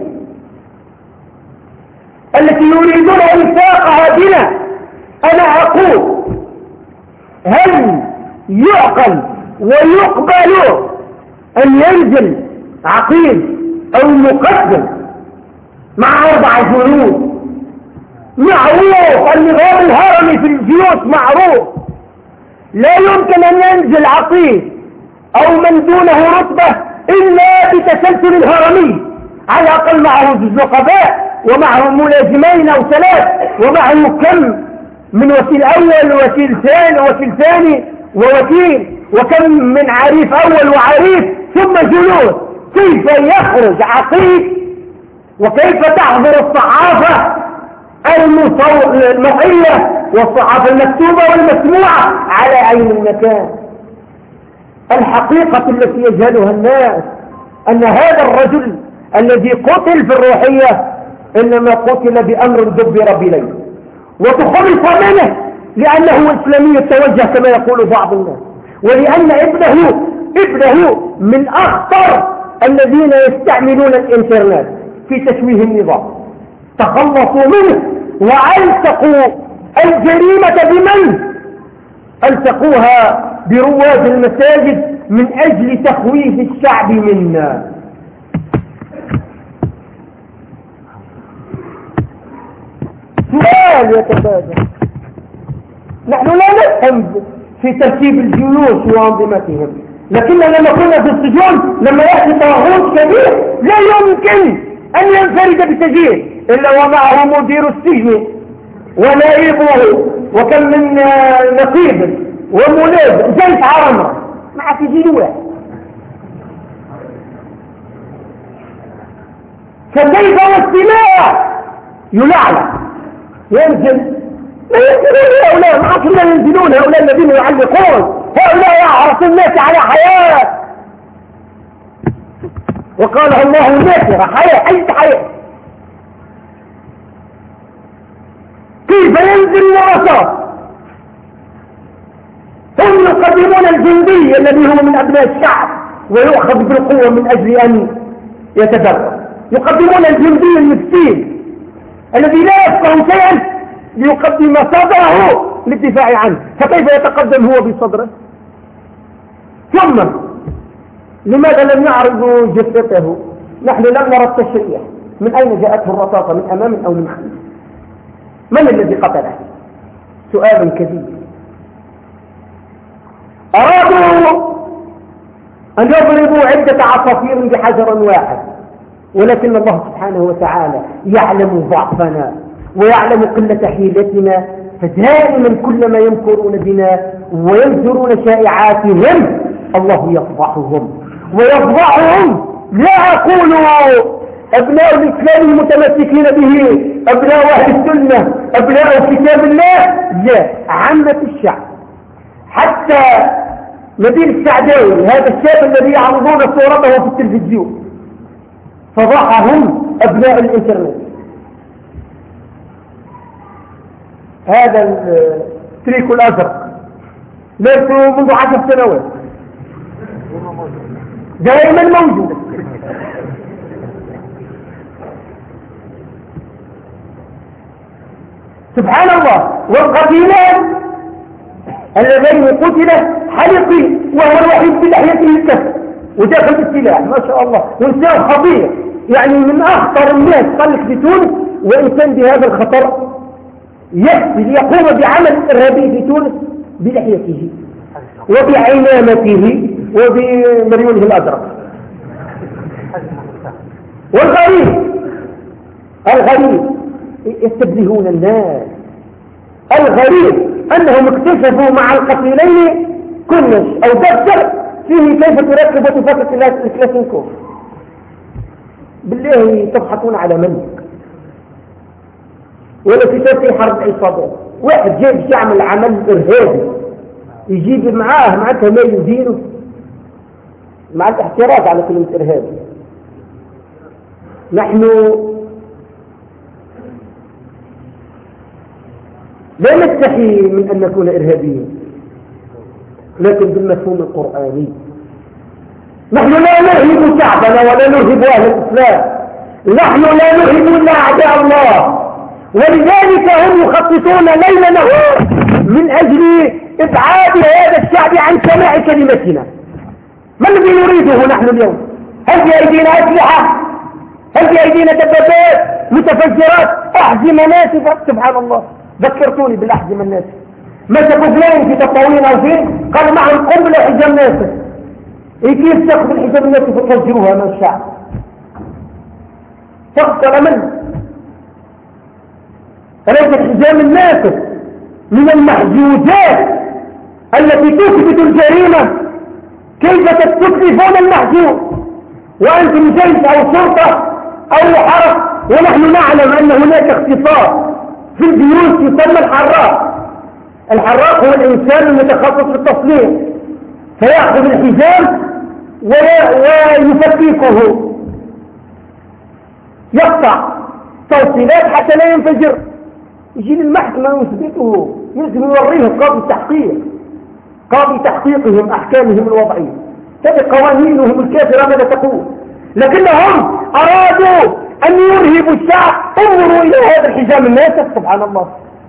التي يريدون إنفاقها بنا. أنا أقول هل يعقل ويقبل أن ينزل عقيد أو مقدم مع أربع جنود؟ معروف النظام الهرمي في الجيوش معروف، لا يمكن أن ينزل عقيد أو من دونه رتبة إلا بتسلسل الهرمي، على الأقل معه نقباء ومعه ملازمين أو ثلاث ومعه كم من وكيل أول ووكيل ثاني ووكيل ثاني ووكيل وكم من عريف أول وعريف ثم جنود. كيف يخرج عقيد وكيف تحضر الصحافة المرئية والصحافة المكتوبة والمسموعة على عين المكان؟ الحقيقة التي يجهلها الناس أن هذا الرجل الذي قتل في الروحية إنما قتل بأمر دبر بليل وتخلص منه لأنه إسلامي التوجه كما يقول بعض الناس، ولأن ابنه ابنه من أخطر الذين يستعملون الإنترنت في تشويه النظام. تخلصوا منه وألتقوا الجريمة بمن؟ ألتقوها برواد المساجد من أجل تخويف الشعب منا. رجال يتبادل. نحن لا نفهم في ترتيب الجيوش وأنظمتهم، لكننا لما كنا في السجون لما يأتي طاغوت كبير لا يمكن أن ينفرد بسجين إلا ومعه مدير السجن ونائبه وكم من نقيب ومناب زيت عرمرة مع سجين واحد. فكيف والسماء يلعلع ينزل لا ينزلون هؤلاء ما عرفوا لا ينزلون هؤلاء الذين يعلقون هؤلاء يعرف الناس على حياة وقال الله ناكرة حياة أي حياة. كيف ينزل الوسط؟ هم يقدمون الجندي الذي هو من أبناء الشعب ويؤخذ بالقوة من أجل أن يتدرب، يقدمون الجندي المسكين الذي لا يفقه شيئا ليقدم صدره للدفاع عنه، فكيف يتقدم هو بصدره؟ ثم لماذا لم يعرضوا جثته؟ نحن لم نرى التشريح، من أين جاءته الرصاصة، من أمام أو من خلف؟ من الذي قتله؟ سؤال كبير. أرادوا أن يضربوا عدة عصافير بحجر واحد، ولكن الله سبحانه وتعالى يعلم ضعفنا ويعلم قلة حيلتنا، فدائما كلما يمكرون بنا وينشرون شائعاتهم الله يفضحهم ويفضحهم. لا أقول أبناء الإسلام المتمسكين به، أبناء أهل السنة، أبناء كتاب الله، لا، عامة الشعب. حتى نبيل السعداوي هذا الشاب الذي يعرضون صورته في التلفزيون فضحهم أبناء الإنترنت. هذا التريك الأزرق ليس منذ عشر سنوات دائما موجود. سبحان الله. والقتيلان اللذين قتل حلقي وهو الوحيد بلحيته الكسر وداخل بالسلاح ما شاء الله، وإنسان خطير يعني من أخطر الناس قلق في تونس، وإنسان بهذا الخطر يكفي يقوم بعمل إرهابي في تونس بلحيته وبعمامته وبمريونه الأزرق. والغريب الغريب يستبدلون الناس. الغريب أنهم اكتشفوا مع القتيلين كنش أو دفتر فيه كيف تركب وتفكك الكلاسينكوف. بالله تضحكون على من؟ ولا كتاب في حرب عصابات واحد جايب يعمل عمل إرهابي يجيب معاه معناتها ما يديره مع الاحتراز على كلمة إرهابي. نحن لا نستحي من أن نكون إرهابيين لكن بالمفهوم القرآني. نحن لا نرهب شعبنا ولا نرهب أهل الإسلام، نحن لا نرهب إلا أعداء الله، ولذلك هم يخططون ليل نهار من أجل إبعاد هذا الشعب عن سماع كلمتنا. ما الذي نريده نحن اليوم؟ هل في أيدينا أسلحة؟ هل في أيدينا دبابات متفجرات أحزمة ناسفة؟ سبحان الله، ذكرتوني بالأحزمة الناسفة. مسكوا فلان في تطاوين أو فين قالوا معهم قنبلة حزام ناسف، كيف تأخذ الحزام الناسف وتفجروها أمام الشعب؟ تخسر من؟ أليس الحزام الناسف من المحجوجات التي تثبت الجريمة؟ كيف تستكشفون المحجوج وأنتم جيش أو شرطة أو حرس ونحن نعلم أن هناك اختصاص في البيوت يسمى الحراق. الحراق هو الإنسان المتخصص في التصليح، فيأخذ الحزام ويفككه، يقطع توصيلات حتى لا ينفجر، يجي للمحكمة ويثبته، يجب يوريه قاضي التحقيق، قاضي تحقيقهم أحكامهم الوضعية، هذه قوانينهم الكافرة ماذا تقول. لكنهم أرادوا أن يرهبوا الشعب. انظروا إلى هذا الحزام الناسف سبحان الله،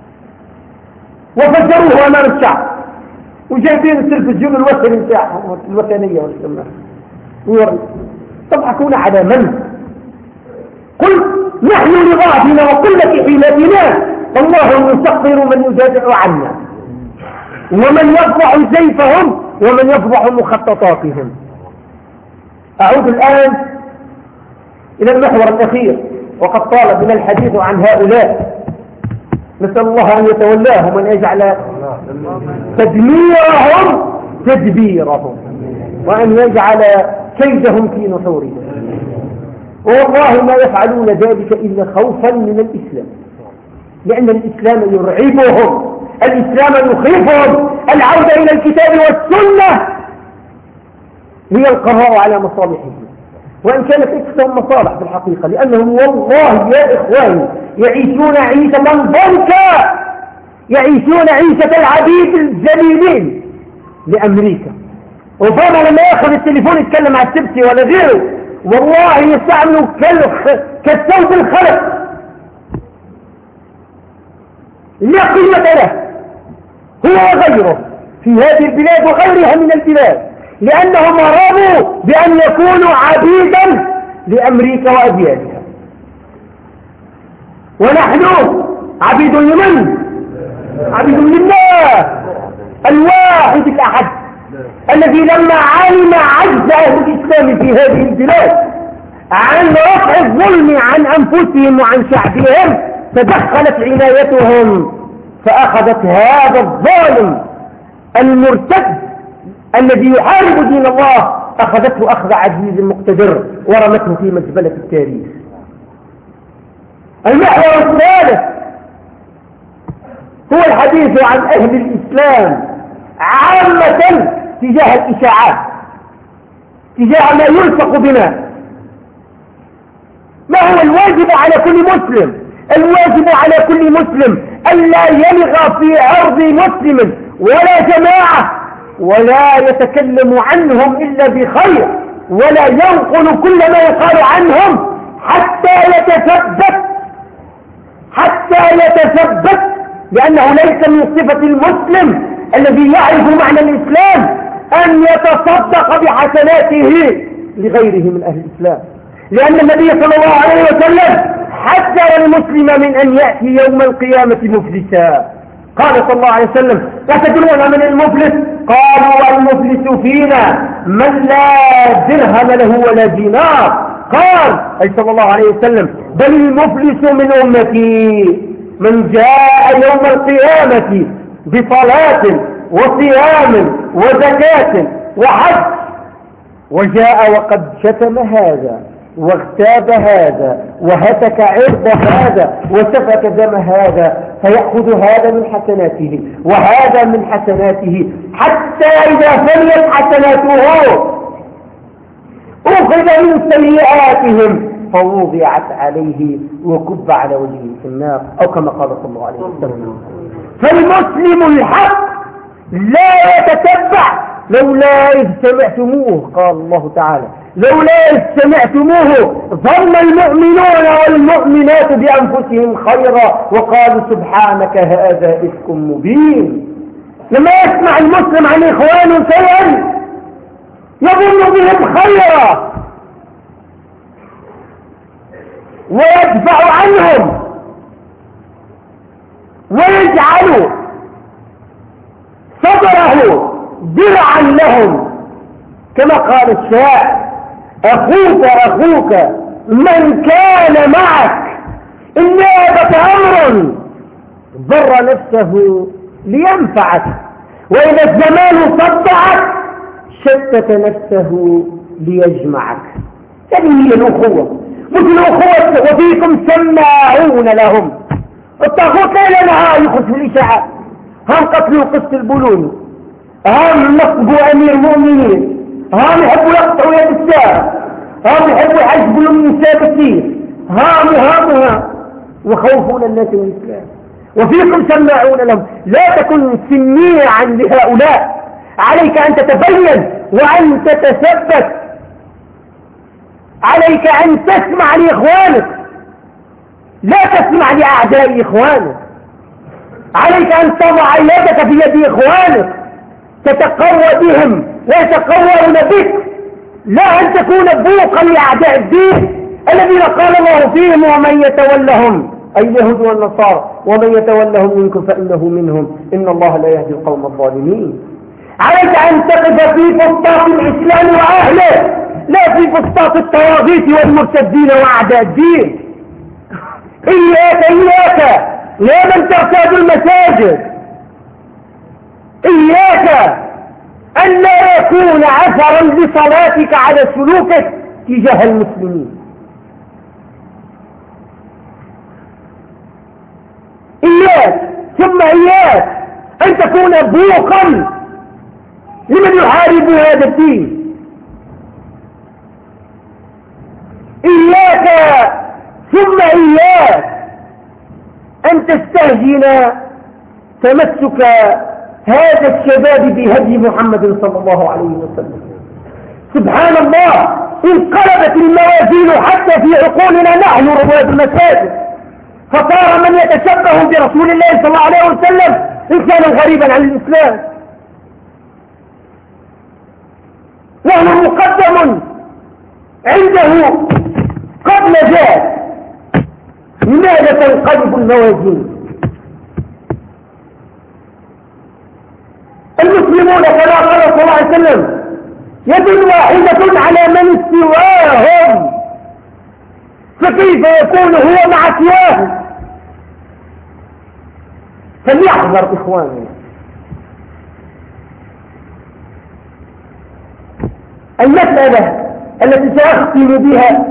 وفجروه أمام الشعب وجايبين التلفزيون الوثني بتاعهم الوثنية والسماء. تضحكون على من؟ قل نحن لضعفنا وقلة حيلتنا الله يسخر من يدافع عنا ومن يفضح زيفهم ومن يفضح مخططاتهم. أعود الآن إلى المحور الأخير، وقد طال بنا الحديث عن هؤلاء. نسأل الله أن يتولاهم وأن يجعل تدميرهم تدبيرهم وأن يجعل كيدهم في نحورهم. والله ما يفعلون ذلك إلا خوفا من الإسلام، لأن الإسلام يرعبهم، الإسلام يخيفهم. العودة إلى الكتاب والسنة هي القضاء على مصالحهم، وإن كانت أكثر مصالح في الحقيقة، لأنهم والله يا إخواني يعيشون عيشة ضنكا، يعيشون عيشة العبيد الجليلين لأمريكا. وفانا لما يأخذ التليفون يتكلم مع السبسي ولا غيره والله يستعملوا كالصوت الخلق لا قيمة له هو وغيره في هذه البلاد وغيرها من البلاد، لأنهم رضوا بأن يكونوا عبيدا لأمريكا وأديانها. ونحن عبيد لمن؟ عبيد لله الواحد الأحد الذي لما علم عجز أهل الإسلام في هذه البلاد عن رفع الظلم عن أنفسهم وعن شعبهم تدخلت عنايتهم فأخذت هذا الظالم المرتد الذي يحارب دين الله، أخذته أخذ عزيز مقتدر ورمته في مزبلة التاريخ. المحور الثالث هو الحديث عن أهل الإسلام عامة تجاه الإشاعات، تجاه ما يلصق بنا. ما هو الواجب على كل مسلم؟ الواجب على كل مسلم ألا يلغى في عرض مسلم ولا جماعة، ولا يتكلم عنهم إلا بخير، ولا ينقل كل ما يقال عنهم حتى يتثبت حتى يتثبت لأنه ليس من صفة المسلم الذي يعرف معنى الإسلام أن يتصدق بحسناته لغيره من أهل الإسلام، لأن النبي صلى الله عليه وسلم حذر المسلم من أن يأتي يوم القيامة مفلسا. قال صلى الله عليه وسلم: أتدرون من المفلس؟ قالوا: المفلس فينا من لا درهم له ولا دينار. قال أي صلى الله عليه وسلم: بل المفلس من أمتي من جاء يوم القيامة بصلاة وصيام وزكاة وحج وجاء وقد شتم هذا واغتاب هذا وهتك عرض هذا وسفك دم هذا، فيأخذ هذا من حسناته وهذا من حسناته، حتى إذا فنيت حسناته أخذ من سيئاتهم فوضعت عليه وكب على وجهه في النار، أو كما قال صلى الله عليه وسلم. فالمسلم الحق لا يتتبع لولا إذ سمعتموه، قال الله تعالى: لولا إذ سمعتموه ظن المؤمنون والمؤمنات بأنفسهم خيرا وقالوا سبحانك هذا إفك مبين. لما يسمع المسلم عن إخوانه شيئا يظن بهم خيرا ويدفع عنهم ويجعل صدره درعا لهم، كما قال الشاعر: أخوك أخوك من كان معك إن نابك أمر ضر نفسه لينفعك، وإذا الزمان صدعك شتت نفسه ليجمعك. هذه هي الأخوة، مثل الأخوة. وفيكم سماعون لهم، الطاغوت ليل نهار يخش في الإشاعات، هم قتلوا قسط البلوني، هم نصبوا أمير المؤمنين، هم يحبوا يقطعوا يد السارة، هم يحبوا يحجبوا النساء كثير، هم هم هم وخوفون الناس من الإسلام. وفيكم سماعون لهم. لا تكن سميعا لهؤلاء، عليك أن تتبين وأن تتثبت، عليك أن تسمع لإخوانك، لا تسمع لأعداء إخوانك، عليك أن تضع يدك في يد إخوانك تتقوى بهم ويتقوون بك، لا أن تكون بوقا لأعداء الدين الذين قال الله فيهم: ومن يتولهم أي اليهود والنصارى ومن يتولهم منكم فإنه منهم إن الله لا يهدي القوم الظالمين. عليك أن تقف في فسطاط الإسلام وأهله، لا في فسطاط الطواغيت والمرتدين وأعداء الدين. إياك إياك يا من ترتاد المساجد، إياك أن لا يكون أثرا لصلاتك على سلوكك تجاه المسلمين. إياك ثم إياك أن تكون بوقا لمن يحارب هذا الدين. إياك ثم إياك أن تستهجن تمسك هذا الشباب بهدي محمد صلى الله عليه وسلم. سبحان الله، انقلبت الموازين حتى في عقولنا نحن رواد المساجد، فصار من يتشبه برسول الله صلى الله عليه وسلم إنسانا غريبا عن الإسلام، وهو مقدم عنده قبل ذلك. لماذا تنقلب الموازين؟ المسلمون كما قال صلى الله عليه وسلم يد واحدة على من سواهم، فكيف يكون هو مع سواه؟ فليحذر إخواننا. المسألة التي سأختم بها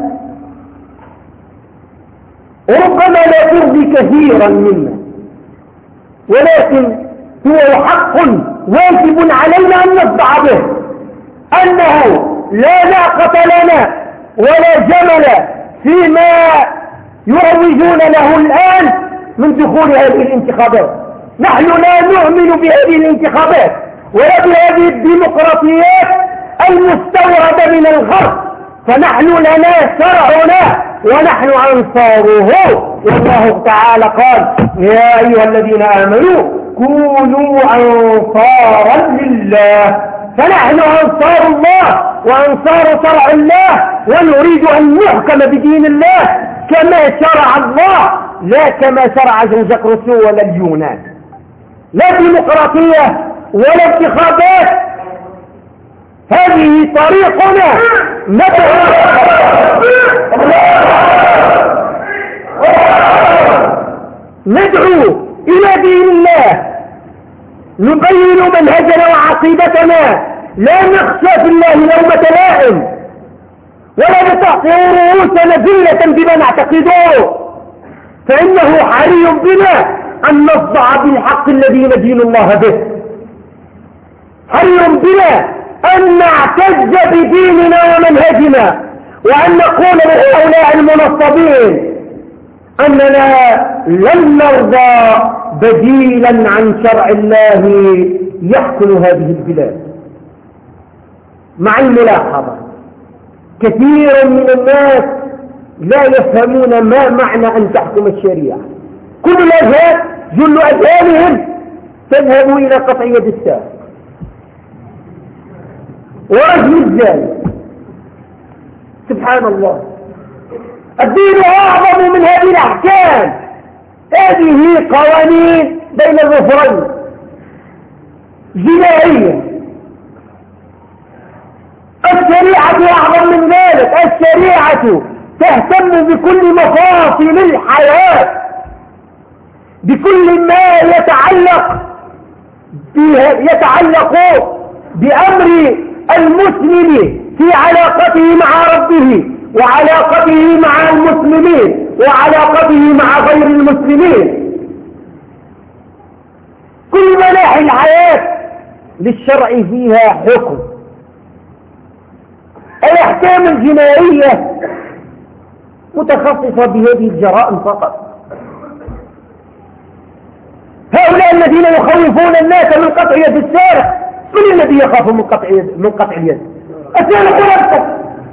ربما لا ترضي كثيرا منا، ولكن هو حق واجب علينا أن نصدع به، أنه لا ناقة لنا ولا جمل فيما يروجون له الآن من دخول هذه الانتخابات. نحن لا نؤمن بهذه الانتخابات ولا بهذه الديمقراطيات المستوردة من الغرب، فنحن لنا شرعنا ونحن أنصاره. والله تعالى قال يا أيها الذين آمنوا كونوا أنصارا لله، فنحن أنصار الله وأنصار شرع الله، ونريد أن نحكم بدين الله كما شرع الله لا كما شرع زوجك روسو ولا اليونان. لا ديمقراطية ولا انتخابات، هذه طريقنا ندعو ندعو إلى دين الله، نبين منهجنا وعقيدتنا، لا نخشى في الله لومة لائم ولا نتعطي رؤوسنا ذلة بما نعتقده، فإنه حري بنا أن نصدع بالحق الذي ندين الله به، حري بنا أن نعتز بديننا ومنهجنا، وأن نقول لهؤلاء المنصبين أننا لن نرضى بديلا عن شرع الله يحكم هذه البلاد. مع الملاحظة كثير من الناس لا يفهمون ما معنى أن تحكم الشريعة. كل الأذهان جل أذهانهم تذهب إلى قطع يد السارق ورجم الزاني. سبحان الله، الدين أعظم من هذه الأحكام. هذه قوانين بين الظفرين جنائية، الشريعة أعظم من ذلك. الشريعة تهتم بكل مفاصل الحياة، بكل ما يتعلق يتعلق بأمر المسلم في علاقته مع ربه وعلاقته مع المسلمين وعلاقته مع غير المسلمين. كل مناحي الحياة للشرع فيها حكم. الأحكام الجنائية متخصصة بهذه الجرائم فقط. هؤلاء الذين يخوفون الناس من قطع يد السارق، من الذي يخاف من قطع يد من قطع اليد؟ السارق نفسك.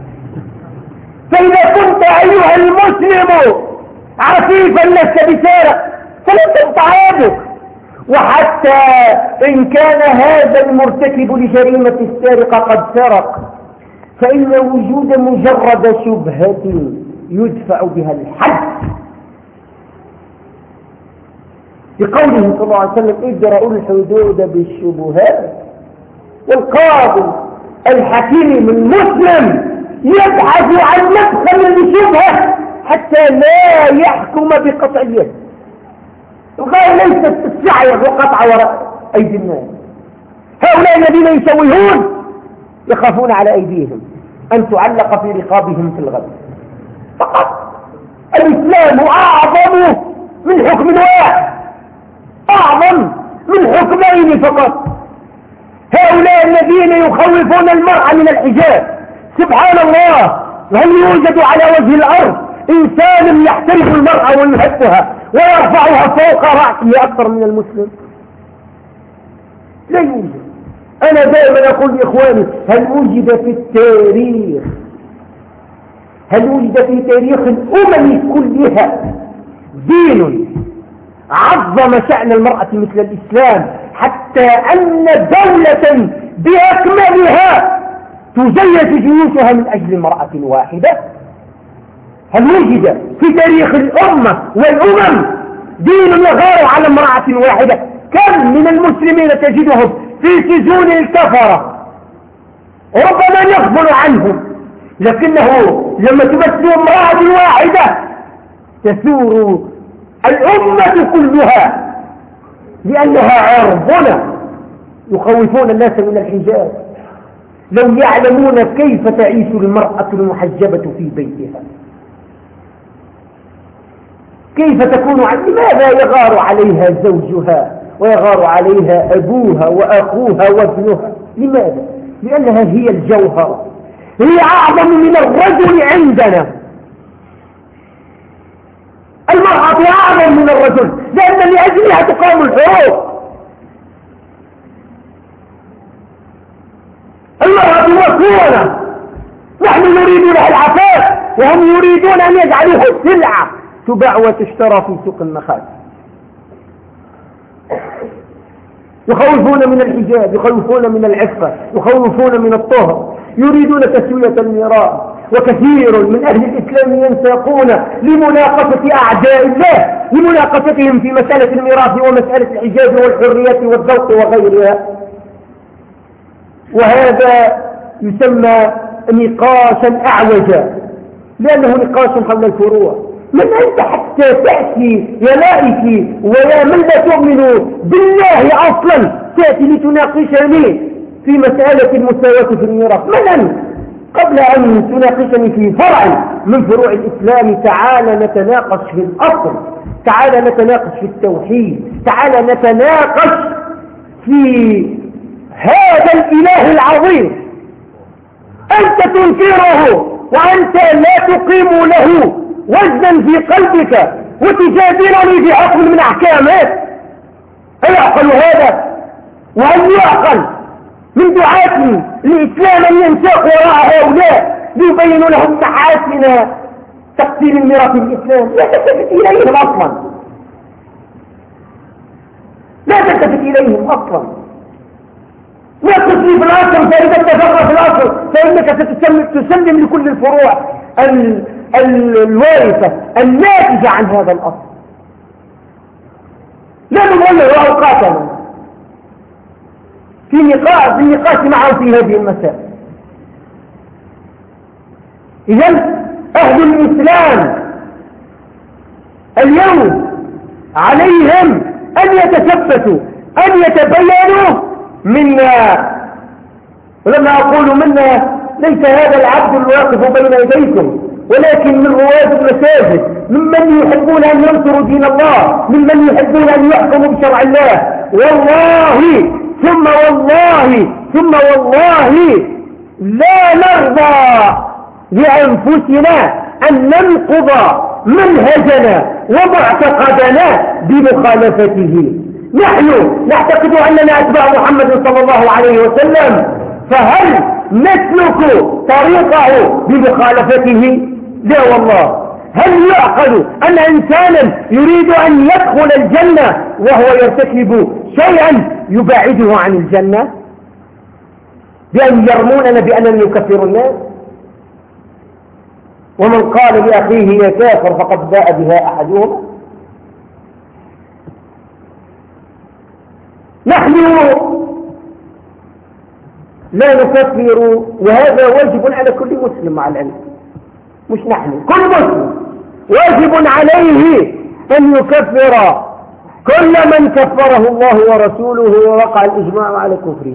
فإذا كنت أيها المسلم عفيفا لست بسارق فلن تقطع يدك. وحتى إن كان هذا المرتكب لجريمة السارقة قد سرق، فإن وجود مجرد شبهة يدفع بها الحد بقوله صلى الله عليه وسلم ادرأوا الحدود بالشبهات. والقاضي الحكيم المسلم يبحث عن مدخل لشبهة حتى لا يحكم بقطعية. الغاية ليست السعي وقطع وراء أيدي الناس. هؤلاء الذين يسويون يخافون على أيديهم أن تعلق في رقابهم في الغد فقط. الإسلام أعظم من حكم واحد، أعظم من حكمين فقط. هؤلاء الذين يخوفون المرأة من الحجاب، سبحان الله، هل يوجد على وجه الأرض إنسان يحترم المرأة ويحبها ويرفعها فوق رأسه أكثر من المسلم؟ لا يوجد. أنا دائما أقول لإخواني هل وجد في التاريخ هل وجد في تاريخ الأمم كلها دين عظم شأن المرأة مثل الإسلام، حتى أن دولة بأكملها تجيش جيوشها من أجل امرأة واحدة؟ هل وجد في تاريخ الأمة والأمم دين يغار على امرأة واحدة؟ كم من المسلمين تجدهم في سجون الكفرة ربما يغفل عنهم، لكنه لما تمثل امرأة واحدة تثور الأمة كلها، لأنها عرضنا يخوفون الناس من الحجاب. لو يعلمون كيف تعيش المرأة المحجبة في بيتها، كيف تكون عن لماذا يغار عليها زوجها ويغار عليها أبوها وأخوها وابنها؟ لماذا؟ لأنها هي الجوهر، هي أعظم من الرجل عندنا. المرأة أعظم من الرجل لأن لأجلها تقام الحروب. المرأة مصونة، نحن نريد لها العفاف وهم يريدون أن يجعلوها سلعة تباع وتشترى في سوق المخازن. يخوفون من الحجاب، يخوفون من العفة، يخوفون من الطهر، يريدون تسوية الميراث. وكثير من أهل الإسلام ينساقون لمناقشة أعداء الله، لمناقشتهم في مسألة الميراث ومسألة الحجاب والحرية والذوق وغيرها، وهذا يسمى نقاشا أعوجا لأنه نقاش حول الفروع. من أنت حتى تأتي يا لائك ويا من لا تؤمنوا بالله أصلا تأتي لتناقشني في مسألة المساواة في الميراث؟ من أنت قبل أن تناقشني في فرع من فروع الإسلام؟ تعال نتناقش في الأصل، تعال نتناقش في التوحيد، تعال نتناقش في هذا الإله العظيم أنت تنكره وأنت لا تقيم له وزنا في قلبك وتجادلني في حكم من أحكامه. هل يعقل هذا؟ وهل يعقل من دعاة الإسلام أن ينساق وراء هؤلاء ليبين لهم محاسن تقسيم الميراث الإسلام؟ لا تلتفت إليهم أصلا، لا تلتفت إليهم أصلا. لا تصلي في الأصل، فإذا اتفقنا في الأصل فإنك ستسلم لكل الفروع الوارثة الناتجة عن هذا الأصل. لا نغير أوقاتنا في نقاش في النقاش معه في هذه المسائل. إذن أهل الإسلام اليوم عليهم أن يتثبتوا، أن يتبينوا منا. ولما أقول منا ليس هذا العبد الواقف بين يديكم، ولكن من رواد المساجد، ممن يحبون أن ينصروا دين الله، ممن يحبون أن يحكموا بشرع الله. والله ثم والله ثم والله لا نرضى لأنفسنا أن ننقض منهجنا ومعتقدنا بمخالفته. نحن نعتقد أننا أتباع محمد صلى الله عليه وسلم، فهل نسلك طريقه بمخالفته؟ لا والله. هل يعقل أن إنسانا يريد أن يدخل الجنة وهو يرتكب شيئا يبعده عن الجنة بأن يرموننا بأننا نكفر الناس؟ ومن قال لأخيه يا كافر فقد باء بها أحدهم. نحن لا نكفر، وهذا واجب على كل مسلم مع العلم، مش نحن، كل مسلم واجب عليه أن يكفر كل من كفره الله ورسوله ووقع الإجماع على كفره.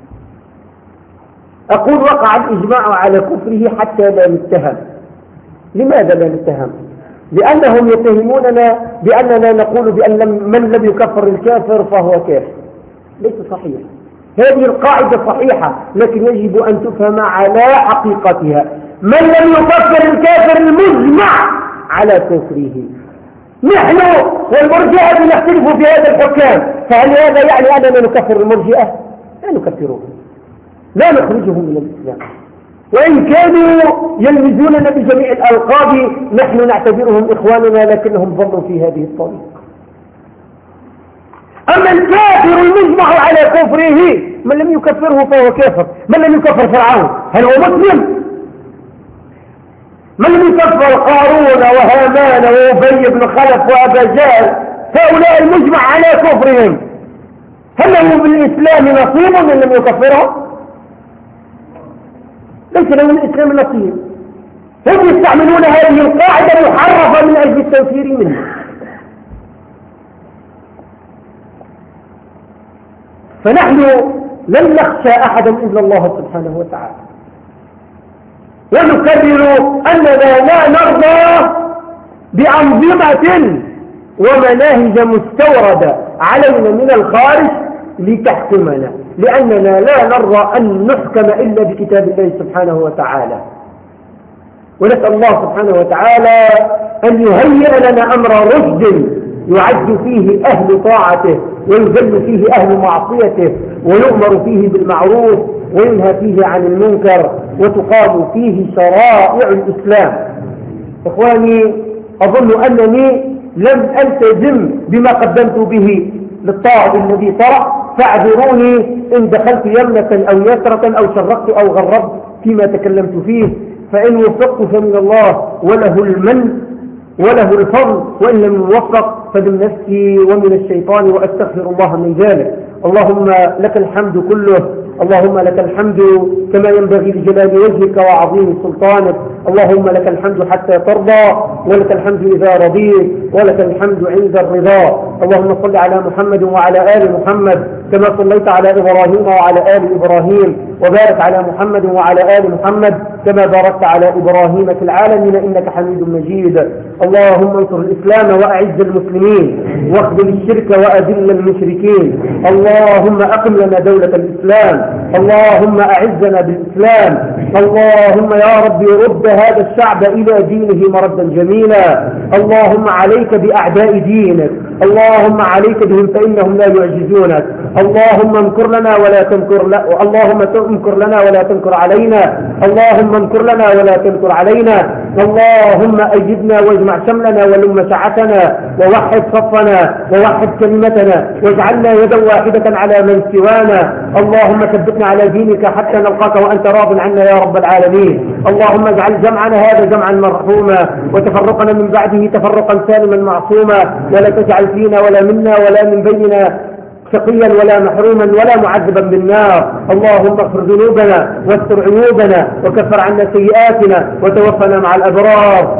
أقول وقع الإجماع على كفره حتى لا نتهم. لماذا لا نتهم؟ لأنهم يتهموننا بأننا نقول بأن من لم يكفر الكافر فهو كافر. ليس صحيح، هذه القاعدة صحيحة لكن يجب أن تفهم على حقيقتها. من لم يكفر الكافر المجمع على كفره. نحن والمرجئة نختلف في هذا الحكام، فهل هذا يعني أننا نكفر المرجئة؟ لا نكفرهم، لا نخرجهم من الإسلام، وإن كانوا يلمزوننا بجميع الألقاب نحن نعتبرهم إخواننا لكنهم ظلوا في هذه الطريق. أما الكافر المجمع على كفره من لم يكفره فهو كافر. من لم يكفر فرعون هل هو مسلم؟ من لم يكفر قارون وهامان وأبي بن خلف وأبا جهل هؤلاء المجمع على كفرهم هل له بالإسلام نصيب من لم يكفرهم؟ ليس له من الإسلام نصيب. هم يستعملون هذه القاعدة المحرفة من أجل التنفير منه. فنحن لن نخشى أحدا إلا الله سبحانه وتعالى، ونكرر أننا لا نرضى بأنظمة ومناهج مستوردة علينا من الخارج لتحكمنا، لأننا لا نرضى أن نحكم إلا بكتاب الله سبحانه وتعالى. ونسأل الله سبحانه وتعالى أن يهيئ لنا أمر رشد يعد فيه أهل طاعته ويذل فيه أهل معصيته ويؤمر فيه بالمعروف وينهى فيه عن المنكر وتقام فيه شرائع الإسلام. إخواني، أظن أنني لم ألتزم بما قدمت به للطاعة الذي طرأ، فاعذروني إن دخلت يمنة أو يسرة أو شرقت أو غربت فيما تكلمت فيه، فإن وفقت فمن الله وله المن وله الفضل، وإن لم يوفق فمن نفسي ومن الشيطان وأستغفر الله من ذلك. اللهم لك الحمد كله، اللهم لك الحمد كما ينبغي لجلال وجهك وعظيم سلطانك. اللهم لك الحمد حتى ترضى، ولك الحمد إذا رضيت، ولك الحمد عند الرضا. اللهم صل على محمد وعلى آل محمد كما صليت على إبراهيم وعلى آل إبراهيم، وبارك على محمد وعلى آل محمد كما باركت على إبراهيم في العالمين إنك حميد مجيد. اللهم انصر الإسلام وأعز المسلمين، واخذل الشرك وأذل المشركين. اللهم أقم لنا دولة الإسلام، اللهم أعزنا بالإسلام. اللهم يا رب رد هذا الشعب إلى دينه مردا جميلا. اللهم عليك بأعداء دينك، اللهم عليك بهم فإنهم لا يعجزونك. اللهم امكر لنا ولا تمكر لا. اللهم امكر لنا ولا تمكر علينا. اللهم امكر لنا ولا تمكر علينا. اللهم أيدنا واجمع شملنا ولم سعتنا ووحد صفنا ووحد كلمتنا واجعلنا يدا واحدة على من سوانا. اللهم ثبتنا على دينك حتى نلقاك وأنت راض عنا يا رب العالمين. اللهم اجعل جمعنا هذا جمعا مرحوما وتفرقنا من بعده تفرقا سالما معصوما، ولا تجعل فينا ولا منا ولا من بيننا شقيا ولا محروما ولا معذبا بالنار. اللهم اغفر ذنوبنا واستر عيوبنا وكفر عنا سيئاتنا وتوفنا مع الأبرار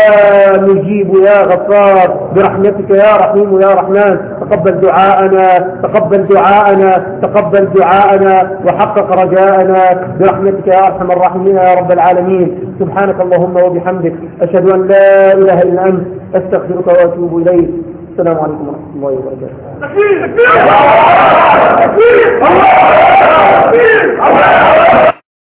يا مجيب يا غفار برحمتك يا رحيم يا رحمن. تقبل دعاءنا تقبل دعاءنا تقبل دعاءنا وحقق رجاءنا برحمتك يا أرحم الراحمين يا رب العالمين. سبحانك اللهم وبحمدك أشهد أن لا إله إلا أنت أستغفرك وأتوب إليك. السلام عليكم ورحمة الله وبركاته.